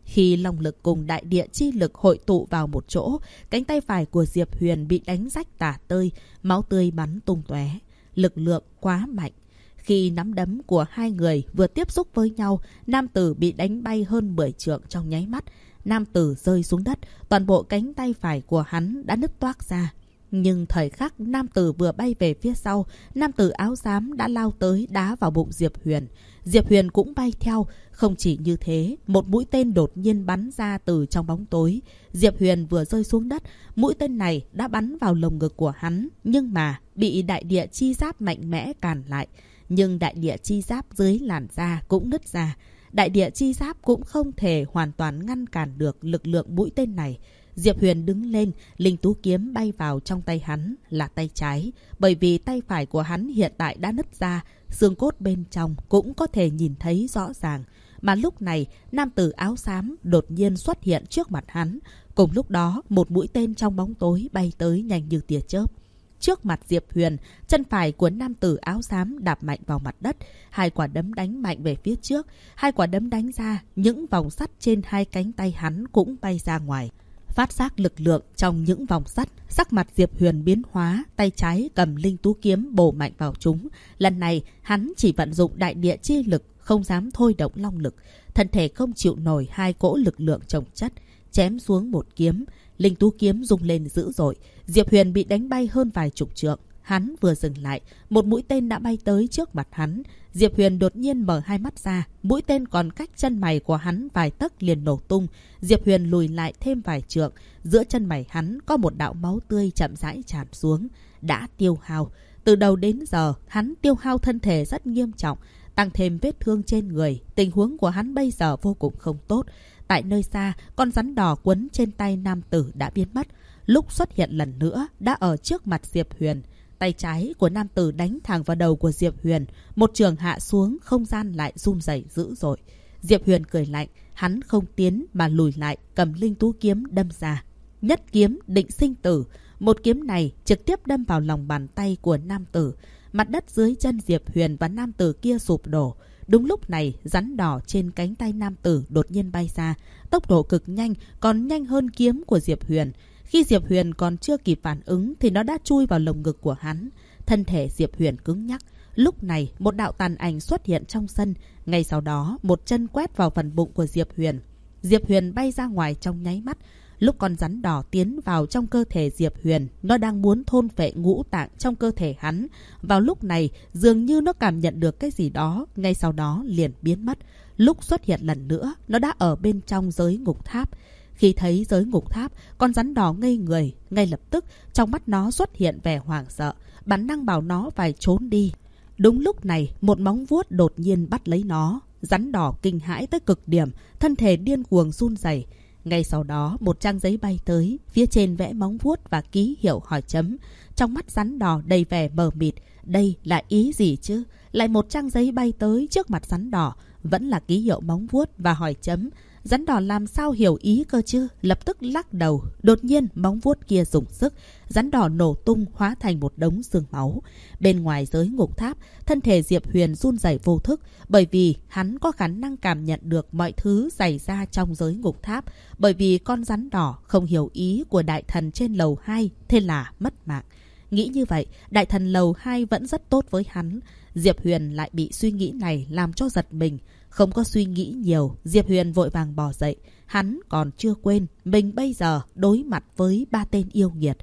Khi long lực cùng đại địa chi lực hội tụ vào một chỗ, cánh tay phải của Diệp Huyền bị đánh rách tả tơi, máu tươi bắn tung tóe. Lực lượng quá mạnh. Khi nắm đấm của hai người vừa tiếp xúc với nhau, nam tử bị đánh bay hơn 10 trượng trong nháy mắt. Nam tử rơi xuống đất, toàn bộ cánh tay phải của hắn đã nứt toác ra. Nhưng thời khắc nam tử vừa bay về phía sau, nam tử áo xám đã lao tới đá vào bụng Diệp Huyền. Diệp Huyền cũng bay theo. Không chỉ như thế, một mũi tên đột nhiên bắn ra từ trong bóng tối. Diệp Huyền vừa rơi xuống đất, mũi tên này đã bắn vào lồng ngực của hắn, nhưng mà bị đại địa chi giáp mạnh mẽ cản lại. Nhưng đại địa chi giáp dưới làn da cũng nứt ra. Đại địa chi giáp cũng không thể hoàn toàn ngăn cản được lực lượng mũi tên này. Diệp Huyền đứng lên, linh tú kiếm bay vào trong tay hắn là tay trái. Bởi vì tay phải của hắn hiện tại đã nứt ra, xương cốt bên trong cũng có thể nhìn thấy rõ ràng. Mà lúc này, nam tử áo xám đột nhiên xuất hiện trước mặt hắn. Cùng lúc đó, một mũi tên trong bóng tối bay tới nhanh như tia chớp. Trước mặt Diệp Huyền, chân phải của nam tử áo xám đạp mạnh vào mặt đất. Hai quả đấm đánh mạnh về phía trước. Hai quả đấm đánh ra, những vòng sắt trên hai cánh tay hắn cũng bay ra ngoài. Phát giác lực lượng trong những vòng sắt, sắc mặt Diệp Huyền biến hóa, tay trái cầm linh tú kiếm bổ mạnh vào chúng. Lần này, hắn chỉ vận dụng đại địa chi lực, không dám thôi động long lực. Thân thể không chịu nổi hai cỗ lực lượng chồng chất, chém xuống một kiếm. Linh tú kiếm rung lên dữ dội. Diệp Huyền bị đánh bay hơn vài chục trượng. Hắn vừa dừng lại, một mũi tên đã bay tới trước mặt hắn. Diệp Huyền đột nhiên mở hai mắt ra, mũi tên còn cách chân mày của hắn vài tấc liền nổ tung. Diệp Huyền lùi lại thêm vài trượng, giữa chân mày hắn có một đạo máu tươi chậm rãi tràn xuống, đã tiêu hao. Từ đầu đến giờ, hắn tiêu hao thân thể rất nghiêm trọng, tăng thêm vết thương trên người, tình huống của hắn bây giờ vô cùng không tốt. Tại nơi xa, con rắn đỏ quấn trên tay nam tử đã biến mất. Lúc xuất hiện lần nữa, đã ở trước mặt Diệp Huyền. Tay trái của nam tử đánh thẳng vào đầu của Diệp Huyền. Một trường hạ xuống, không gian lại run rẩy dữ dội. Diệp Huyền cười lạnh, hắn không tiến mà lùi lại, cầm linh tú kiếm đâm ra. Nhất kiếm định sinh tử. Một kiếm này trực tiếp đâm vào lòng bàn tay của nam tử. Mặt đất dưới chân Diệp Huyền và nam tử kia sụp đổ. Đúng lúc này, rắn đỏ trên cánh tay nam tử đột nhiên bay ra. Tốc độ cực nhanh, còn nhanh hơn kiếm của Diệp Huyền. Khi Diệp Huyền còn chưa kịp phản ứng thì nó đã chui vào lồng ngực của hắn. Thân thể Diệp Huyền cứng nhắc. Lúc này, một đạo tàn ảnh xuất hiện trong sân. Ngay sau đó, một chân quét vào phần bụng của Diệp Huyền. Diệp Huyền bay ra ngoài trong nháy mắt. Lúc con rắn đỏ tiến vào trong cơ thể Diệp Huyền, nó đang muốn thôn phệ ngũ tạng trong cơ thể hắn. Vào lúc này, dường như nó cảm nhận được cái gì đó, ngay sau đó liền biến mất. Lúc xuất hiện lần nữa, nó đã ở bên trong giới ngục tháp. Khi thấy giới ngục tháp, con rắn đỏ ngây người, ngay lập tức trong mắt nó xuất hiện vẻ hoảng sợ, bản năng bảo nó phải trốn đi. Đúng lúc này, một móng vuốt đột nhiên bắt lấy nó. Rắn đỏ kinh hãi tới cực điểm, thân thể điên cuồng run rẩy. Ngay sau đó, một trang giấy bay tới, phía trên vẽ móng vuốt và ký hiệu hỏi chấm. Trong mắt rắn đỏ đầy vẻ mờ mịt, đây là ý gì chứ? Lại một trang giấy bay tới trước mặt rắn đỏ, vẫn là ký hiệu móng vuốt và hỏi chấm. Rắn đỏ làm sao hiểu ý cơ chứ? Lập tức lắc đầu. Đột nhiên móng vuốt kia dùng sức, rắn đỏ nổ tung hóa thành một đống xương máu. Bên ngoài giới ngục tháp, thân thể Diệp Huyền run rẩy vô thức, bởi vì hắn có khả năng cảm nhận được mọi thứ xảy ra trong giới ngục tháp. Bởi vì con rắn đỏ không hiểu ý của đại thần trên lầu 2, thế là mất mạng. Nghĩ như vậy, đại thần lầu 2 vẫn rất tốt với hắn. Diệp Huyền lại bị suy nghĩ này làm cho giật mình. Không có suy nghĩ nhiều, Diệp Huyền vội vàng bò dậy. Hắn còn chưa quên, mình bây giờ đối mặt với 3 tên yêu nghiệt.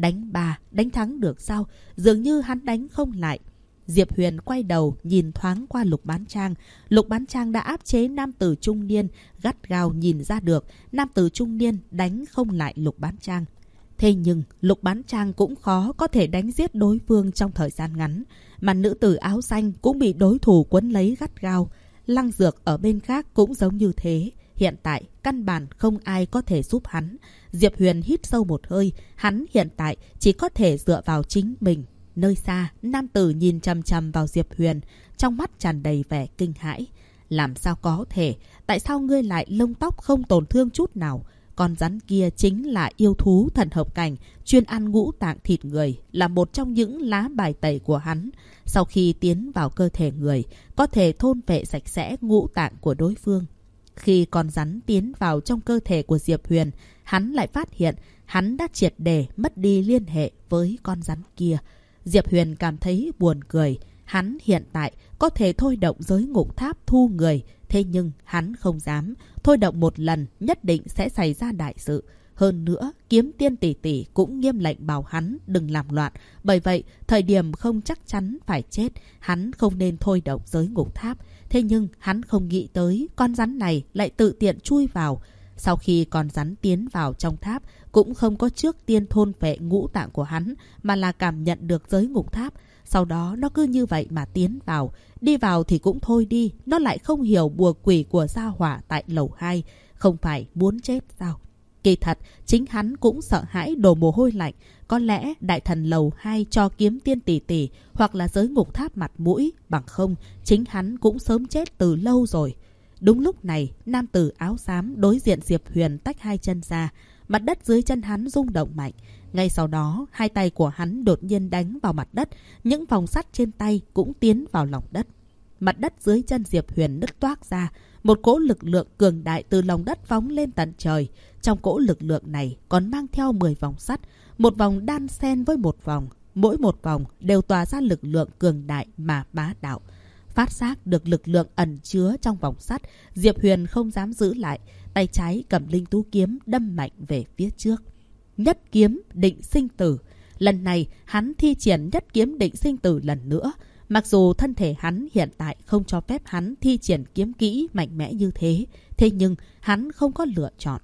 Đánh thắng được sao? Dường như hắn đánh không lại. Diệp Huyền quay đầu nhìn thoáng qua Lục Bán Trang. Lục Bán Trang đã áp chế nam tử trung niên, gắt gao nhìn ra được nam tử trung niên đánh không lại Lục Bán Trang. Thế nhưng Lục Bán Trang cũng khó có thể đánh giết đối phương trong thời gian ngắn. Mà nữ tử áo xanh cũng bị đối thủ quấn lấy gắt gao. Lăng Dược ở bên khác cũng giống như thế. Hiện tại căn bản không ai có thể giúp hắn. Diệp Huyền hít sâu một hơi. Hắn hiện tại chỉ có thể dựa vào chính mình. Nơi xa, nam tử nhìn chằm chằm vào Diệp Huyền, trong mắt tràn đầy vẻ kinh hãi. Làm sao có thể? Tại sao ngươi lại lông tóc không tổn thương chút nào? Con rắn kia chính là yêu thú thần hợp cảnh, chuyên ăn ngũ tạng thịt người, là một trong những lá bài tẩy của hắn. Sau khi tiến vào cơ thể người, có thể thôn vệ sạch sẽ ngũ tạng của đối phương. Khi con rắn tiến vào trong cơ thể của Diệp Huyền, hắn lại phát hiện hắn đã triệt để mất đi liên hệ với con rắn kia. Diệp Huyền cảm thấy buồn cười. Hắn hiện tại có thể thôi động giới ngục tháp thu người, thế nhưng hắn không dám. Thôi động một lần nhất định sẽ xảy ra đại sự. Hơn nữa, Kiếm Tiên tỷ tỷ cũng nghiêm lệnh bảo hắn đừng làm loạn. Bởi vậy, thời điểm không chắc chắn phải chết, hắn không nên thôi động giới ngục tháp. Thế nhưng hắn không nghĩ tới con rắn này lại tự tiện chui vào. Sau khi con rắn tiến vào trong tháp, cũng không có trước tiên thôn phệ ngũ tạng của hắn, mà là cảm nhận được giới ngục tháp. Sau đó nó cứ như vậy mà tiến vào. Đi vào thì cũng thôi đi, nó lại không hiểu bùa quỷ của gia hỏa tại lầu 2. Không phải muốn chết sao? Kỳ thật, chính hắn cũng sợ hãi đổ mồ hôi lạnh. Có lẽ đại thần lầu 2 cho Kiếm Tiên tỷ tỷ hoặc là giới ngục tháp mặt mũi, bằng không chính hắn cũng sớm chết từ lâu rồi. Đúng lúc này, nam tử áo xám đối diện Diệp Huyền tách hai chân ra. Mặt đất dưới chân hắn rung động mạnh. Ngay sau đó, hai tay của hắn đột nhiên đánh vào mặt đất. Những vòng sắt trên tay cũng tiến vào lòng đất. Mặt đất dưới chân Diệp Huyền nứt toác ra. Một cỗ lực lượng cường đại từ lòng đất phóng lên tận trời. Trong cỗ lực lượng này còn mang theo 10 vòng sắt. Một vòng đan xen với một vòng. Mỗi một vòng đều tỏa ra lực lượng cường đại mà bá đạo. Phát giác được lực lượng ẩn chứa trong vòng sắt, Diệp Huyền không dám giữ lại. Tay trái cầm linh tú kiếm đâm mạnh về phía trước. Nhất kiếm định sinh tử. Lần này hắn thi triển nhất kiếm định sinh tử lần nữa. Mặc dù thân thể hắn hiện tại không cho phép hắn thi triển kiếm kỹ mạnh mẽ như thế, thế nhưng hắn không có lựa chọn.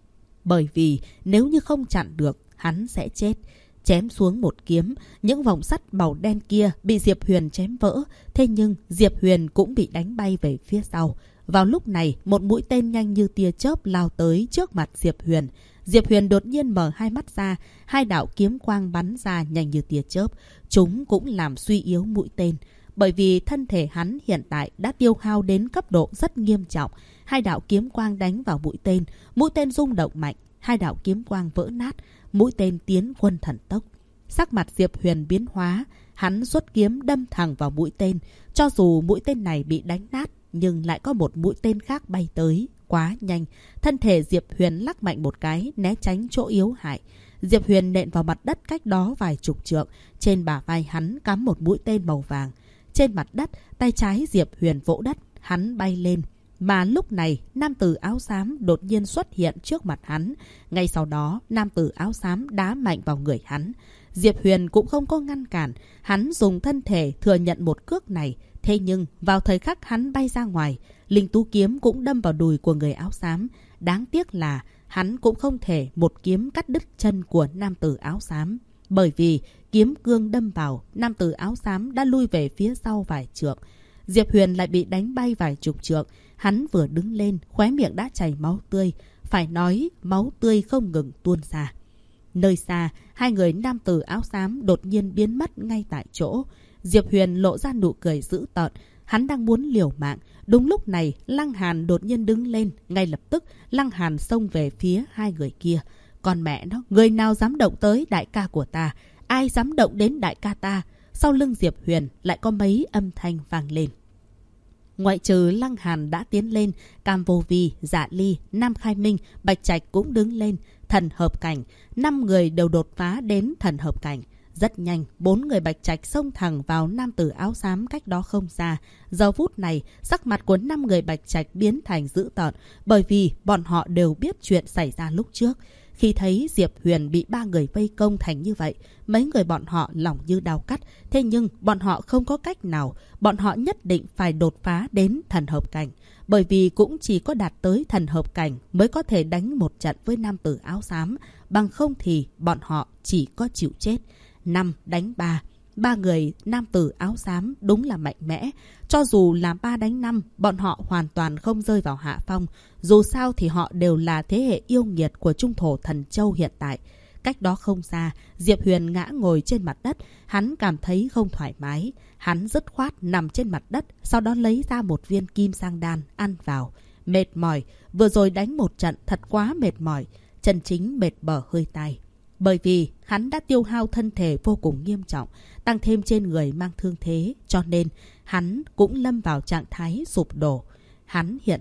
Bởi vì nếu như không chặn được, hắn sẽ chết. Chém xuống một kiếm, những vòng sắt màu đen kia bị Diệp Huyền chém vỡ. Thế nhưng Diệp Huyền cũng bị đánh bay về phía sau. Vào lúc này, một mũi tên nhanh như tia chớp lao tới trước mặt Diệp Huyền. Diệp Huyền đột nhiên mở hai mắt ra, hai đạo kiếm quang bắn ra nhanh như tia chớp. Chúng cũng làm suy yếu mũi tên. Bởi vì thân thể hắn hiện tại đã tiêu hao đến cấp độ rất nghiêm trọng. Hai đạo kiếm quang đánh vào mũi tên rung động mạnh. Hai đạo kiếm quang vỡ nát, mũi tên tiến quân thần tốc. Sắc mặt Diệp Huyền biến hóa, hắn xuất kiếm đâm thẳng vào mũi tên. Cho dù mũi tên này bị đánh nát, nhưng lại có một mũi tên khác bay tới. Quá nhanh, thân thể Diệp Huyền lắc mạnh một cái, né tránh chỗ yếu hại. Diệp Huyền nện vào mặt đất cách đó vài chục trượng. Trên bả vai hắn cắm một mũi tên màu vàng. Trên mặt đất, tay trái Diệp Huyền vỗ đất, hắn bay lên. Mà lúc này, nam tử áo xám đột nhiên xuất hiện trước mặt hắn. Ngay sau đó, nam tử áo xám đá mạnh vào người hắn. Diệp Huyền cũng không có ngăn cản. Hắn dùng thân thể thừa nhận một cước này. Thế nhưng, vào thời khắc hắn bay ra ngoài, linh tú kiếm cũng đâm vào đùi của người áo xám. Đáng tiếc là hắn cũng không thể một kiếm cắt đứt chân của nam tử áo xám. Bởi vì kiếm cương đâm vào, nam tử áo xám đã lui về phía sau vài trượng. Diệp Huyền lại bị đánh bay vài chục trượng. Hắn vừa đứng lên, khóe miệng đã chảy máu tươi. Phải nói, máu tươi không ngừng tuôn ra. Nơi xa, hai người nam tử áo xám đột nhiên biến mất ngay tại chỗ. Diệp Huyền lộ ra nụ cười dữ tợn. Hắn đang muốn liều mạng. Đúng lúc này, Lăng Hàn đột nhiên đứng lên. Ngay lập tức, Lăng Hàn xông về phía hai người kia. Còn mẹ nó, người nào dám động tới đại ca của ta? Ai dám động đến đại ca ta? Sau lưng Diệp Huyền lại có mấy âm thanh vang lên. Ngoại trừ Lăng Hàn đã tiến lên, Cam Vô Vi, Dạ Ly, Nam Khai Minh, Bạch Trạch cũng đứng lên. Thần hợp cảnh, 5 người đều đột phá đến thần hợp cảnh. Rất nhanh, 4 người Bạch Trạch xông thẳng vào nam tử áo xám cách đó không xa. Giờ phút này, sắc mặt của 5 người Bạch Trạch biến thành dữ tợn, bởi vì bọn họ đều biết chuyện xảy ra lúc trước. Khi thấy Diệp Huyền bị 3 người vây công thành như vậy, mấy người bọn họ lòng như đau cắt. Thế nhưng bọn họ không có cách nào, bọn họ nhất định phải đột phá đến thần hợp cảnh. Bởi vì cũng chỉ có đạt tới thần hợp cảnh mới có thể đánh một trận với nam tử áo xám. Bằng không thì bọn họ chỉ có chịu chết. 5 đánh 3. 3 người nam tử áo xám đúng là mạnh mẽ. Cho dù là 3 đánh 5, bọn họ hoàn toàn không rơi vào hạ phong. Dù sao thì họ đều là thế hệ yêu nghiệt của Trung Thổ Thần Châu hiện tại. Cách đó không xa, Diệp Huyền ngã ngồi trên mặt đất. Hắn cảm thấy không thoải mái. Hắn dứt khoát nằm trên mặt đất, sau đó lấy ra một viên kim sang đan ăn vào. Mệt mỏi, vừa rồi đánh một trận thật quá mệt mỏi. Chân chính mệt bở hơi tai. Bởi vì hắn đã tiêu hao thân thể vô cùng nghiêm trọng, tăng thêm trên người mang thương thế, cho nên hắn cũng lâm vào trạng thái sụp đổ. Hắn hiện tại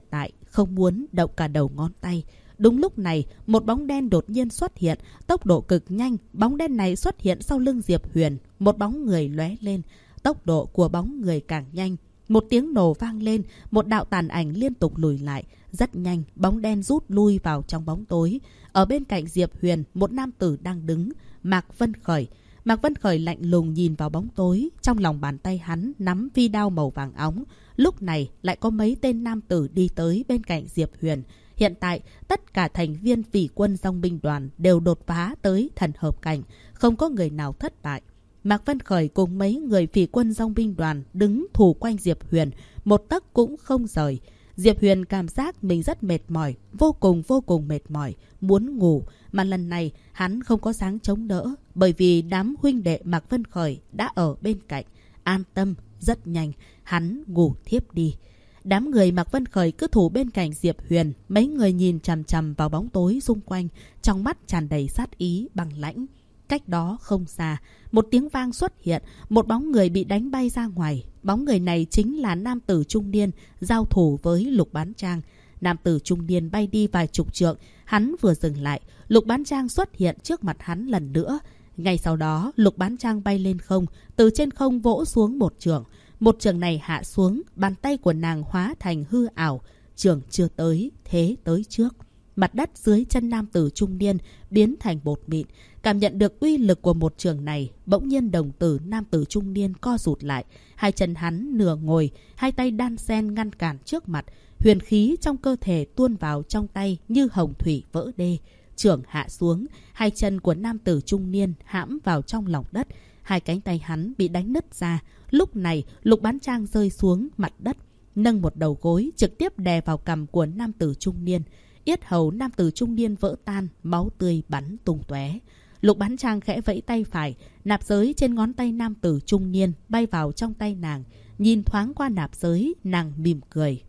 không muốn động cả đầu ngón tay. Đúng lúc này, một bóng đen đột nhiên xuất hiện, tốc độ cực nhanh. Bóng đen này xuất hiện sau lưng Diệp Huyền, một bóng người lóe lên. Tốc độ của bóng người càng nhanh. Một tiếng nổ vang lên, một đạo tàn ảnh liên tục lùi lại. Rất nhanh, bóng đen rút lui vào trong bóng tối. Ở bên cạnh Diệp Huyền, một nam tử đang đứng, Mạc Vân Khởi. Mạc Vân Khởi lạnh lùng nhìn vào bóng tối, trong lòng bàn tay hắn nắm phi đao màu vàng óng. Lúc này lại có mấy tên nam tử đi tới bên cạnh Diệp Huyền. Hiện tại, tất cả thành viên phỉ quân dòng binh đoàn đều đột phá tới thần hợp cảnh, không có người nào thất bại. Mạc Vân Khởi cùng mấy người phỉ quân dòng binh đoàn đứng thủ quanh Diệp Huyền, một tấc cũng không rời. Diệp Huyền cảm giác mình rất mệt mỏi, vô cùng mệt mỏi, muốn ngủ. Mà lần này hắn không có dáng chống đỡ, bởi vì đám huynh đệ Mạc Vân Khởi đã ở bên cạnh. An tâm, rất nhanh, hắn ngủ thiếp đi. Đám người Mạc Vân Khởi cứ thủ bên cạnh Diệp Huyền, mấy người nhìn chằm chằm vào bóng tối xung quanh, trong mắt tràn đầy sát ý băng lãnh. Cách đó không xa, một tiếng vang xuất hiện, một bóng người bị đánh bay ra ngoài. Bóng người này chính là nam tử trung niên giao thủ với Lục Bán Trang. Nam tử trung niên bay đi vài chục trượng, hắn vừa dừng lại, Lục Bán Trang xuất hiện trước mặt hắn lần nữa. Ngay sau đó, Lục Bán Trang bay lên không, từ trên không vỗ xuống một chưởng. Một chưởng này hạ xuống, bàn tay của nàng hóa thành hư ảo. Chưởng chưa tới, thế tới trước. Mặt đất dưới chân nam tử trung niên biến thành bột mịn. Cảm nhận được uy lực của một chưởng này, bỗng nhiên đồng tử nam tử trung niên co rụt lại. Hai chân hắn nửa ngồi, hai tay đan sen ngăn cản trước mặt. Huyền khí trong cơ thể tuôn vào trong tay như hồng thủy vỡ đê. Chưởng hạ xuống, hai chân của nam tử trung niên hãm vào trong lòng đất. Hai cánh tay hắn bị đánh nứt ra. Lúc này, Lục Bán Trang rơi xuống mặt đất, nâng một đầu gối trực tiếp đè vào cằm của nam tử trung niên. Yết hầu nam tử trung niên vỡ tan, máu tươi bắn tung tóe. Lục Bán Trang khẽ vẫy tay phải, nạp giới trên ngón tay nam tử trung niên bay vào trong tay nàng. Nhìn thoáng qua nạp giới, nàng mỉm cười.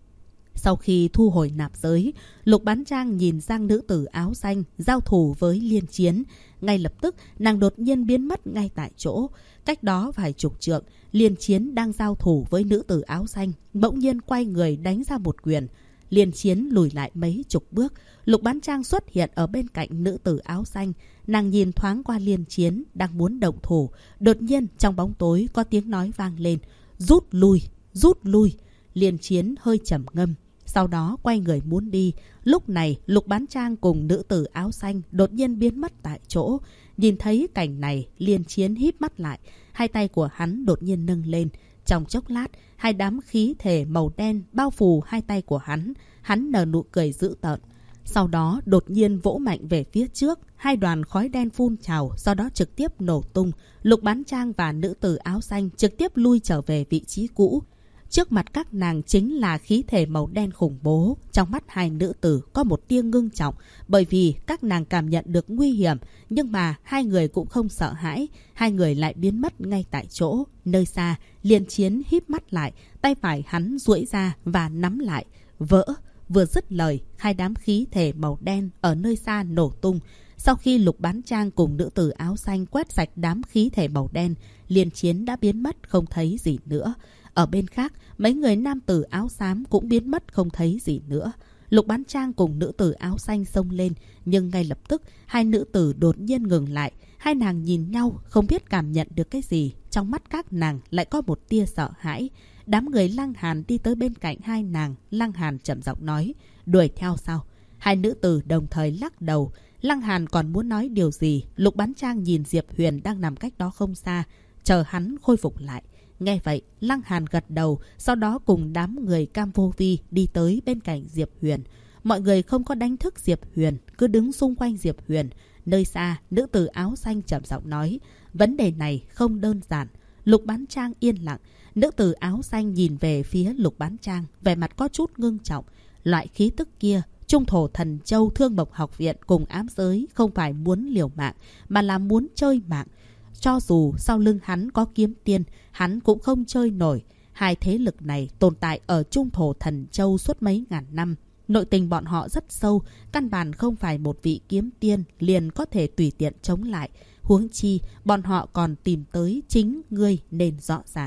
Sau khi thu hồi nạp giới, Lục Bán Trang nhìn sang nữ tử áo xanh giao thủ với Liên Chiến. Ngay lập tức, nàng đột nhiên biến mất ngay tại chỗ. Cách đó vài chục trượng, Liên Chiến đang giao thủ với nữ tử áo xanh, bỗng nhiên quay người đánh ra một quyền. Liên Chiến lùi lại mấy chục bước. Lục Bán Trang xuất hiện ở bên cạnh nữ tử áo xanh. Nàng nhìn thoáng qua Liên Chiến đang muốn động thủ. Đột nhiên trong bóng tối có tiếng nói vang lên. Rút lui, rút lui. Liên Chiến hơi trầm ngâm, sau đó quay người muốn đi. Lúc này Lục Bán Trang cùng nữ tử áo xanh đột nhiên biến mất tại chỗ. Nhìn thấy cảnh này, Liên Chiến híp mắt lại. Hai tay của hắn đột nhiên nâng lên. Trong chốc lát, hai đám khí thể màu đen bao phủ hai tay của hắn. Hắn nở nụ cười dữ tợn. Sau đó đột nhiên vỗ mạnh về phía trước. Hai đoàn khói đen phun trào, sau đó trực tiếp nổ tung. Lục Bán Trang và nữ tử áo xanh trực tiếp lui trở về vị trí cũ. Trước mặt các nàng chính là khí thể màu đen khủng bố. Trong mắt hai nữ tử có một tia ngưng trọng, bởi vì các nàng cảm nhận được nguy hiểm. Nhưng mà hai người cũng không sợ hãi. Hai người lại biến mất ngay tại chỗ. Nơi xa, Liên Chiến híp mắt lại, tay phải hắn duỗi ra và nắm lại. Vỡ! Vừa dứt lời, hai đám khí thể màu đen ở nơi xa nổ tung. Sau khi Lục Bán Trang cùng nữ tử áo xanh quét sạch đám khí thể màu đen, Liên Chiến đã biến mất không thấy gì nữa. Ở bên khác, mấy người nam tử áo xám cũng biến mất không thấy gì nữa. Lục Bán Trang cùng nữ tử áo xanh xông lên, nhưng ngay lập tức hai nữ tử đột nhiên ngừng lại. Hai nàng nhìn nhau, không biết cảm nhận được cái gì. Trong mắt các nàng lại có một tia sợ hãi. Đám người Lăng Hàn đi tới bên cạnh hai nàng. Lăng Hàn trầm giọng nói, đuổi theo sao? Hai nữ tử đồng thời lắc đầu. Lăng Hàn còn muốn nói điều gì. Lục Bán Trang nhìn Diệp Huyền đang nằm cách đó không xa, chờ hắn khôi phục lại. Nghe vậy, Lăng Hàn gật đầu, sau đó cùng đám người Cam Vô Vi đi tới bên cạnh Diệp Huyền. Mọi người không có đánh thức Diệp Huyền, cứ đứng xung quanh Diệp Huyền. Nơi xa, nữ tử áo xanh trầm giọng nói, vấn đề này không đơn giản. Lục Bán Trang yên lặng, nữ tử áo xanh nhìn về phía Lục Bán Trang, vẻ mặt có chút ngưng trọng. Loại khí tức kia, Trung Thổ Thần Châu Thương Mộc Học Viện cùng ám giới không phải muốn liều mạng, mà là muốn chơi mạng. Cho dù sau lưng hắn có kiếm tiên, hắn cũng không chơi nổi. Hai thế lực này tồn tại ở Trung Thổ Thần Châu suốt mấy ngàn năm. Nội tình bọn họ rất sâu, căn bản không phải một vị kiếm tiên liền có thể tùy tiện chống lại. Huống chi, bọn họ còn tìm tới chính ngươi nên rõ ràng.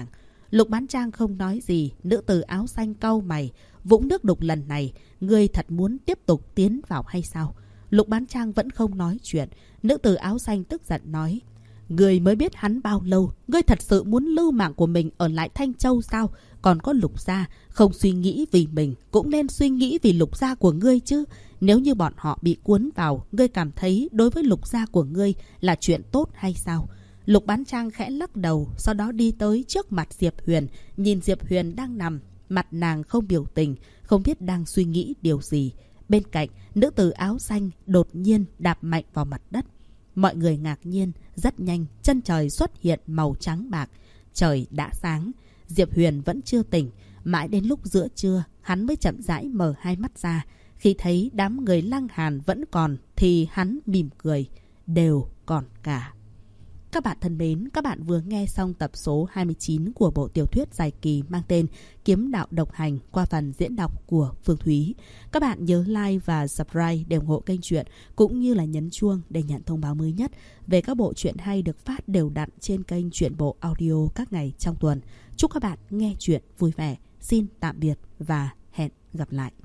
Lục Bán Trang không nói gì. Nữ tử áo xanh cau mày. Vũng nước đục lần này, ngươi thật muốn tiếp tục tiến vào hay sao? Lục Bán Trang vẫn không nói chuyện. Nữ tử áo xanh tức giận nói. Ngươi mới biết hắn bao lâu? Ngươi thật sự muốn lưu mạng của mình ở lại Thanh Châu sao? Còn có Lục gia, không suy nghĩ vì mình, cũng nên suy nghĩ vì Lục gia của ngươi chứ. Nếu như bọn họ bị cuốn vào, ngươi cảm thấy đối với Lục gia của ngươi là chuyện tốt hay sao? Lục Bán Trang khẽ lắc đầu, sau đó đi tới trước mặt Diệp Huyền, nhìn Diệp Huyền đang nằm, mặt nàng không biểu tình, không biết đang suy nghĩ điều gì. Bên cạnh, nữ tử áo xanh đột nhiên đạp mạnh vào mặt đất. Mọi người ngạc nhiên, rất nhanh, chân trời xuất hiện màu trắng bạc. Trời đã sáng, Diệp Huyền vẫn chưa tỉnh. Mãi đến lúc giữa trưa, hắn mới chậm rãi mở hai mắt ra. Khi thấy đám người Lăng Hàn vẫn còn, thì hắn mỉm cười. Đều còn cả. Các bạn thân mến, các bạn vừa nghe xong tập số 29 của bộ tiểu thuyết dài kỳ mang tên Kiếm Đạo Độc Hành qua phần diễn đọc của Phương Thúy. Các bạn nhớ like và subscribe để ủng hộ kênh truyện, cũng như là nhấn chuông để nhận thông báo mới nhất về các bộ truyện hay được phát đều đặn trên kênh Truyện Bộ Audio các ngày trong tuần. Chúc các bạn nghe truyện vui vẻ. Xin tạm biệt và hẹn gặp lại.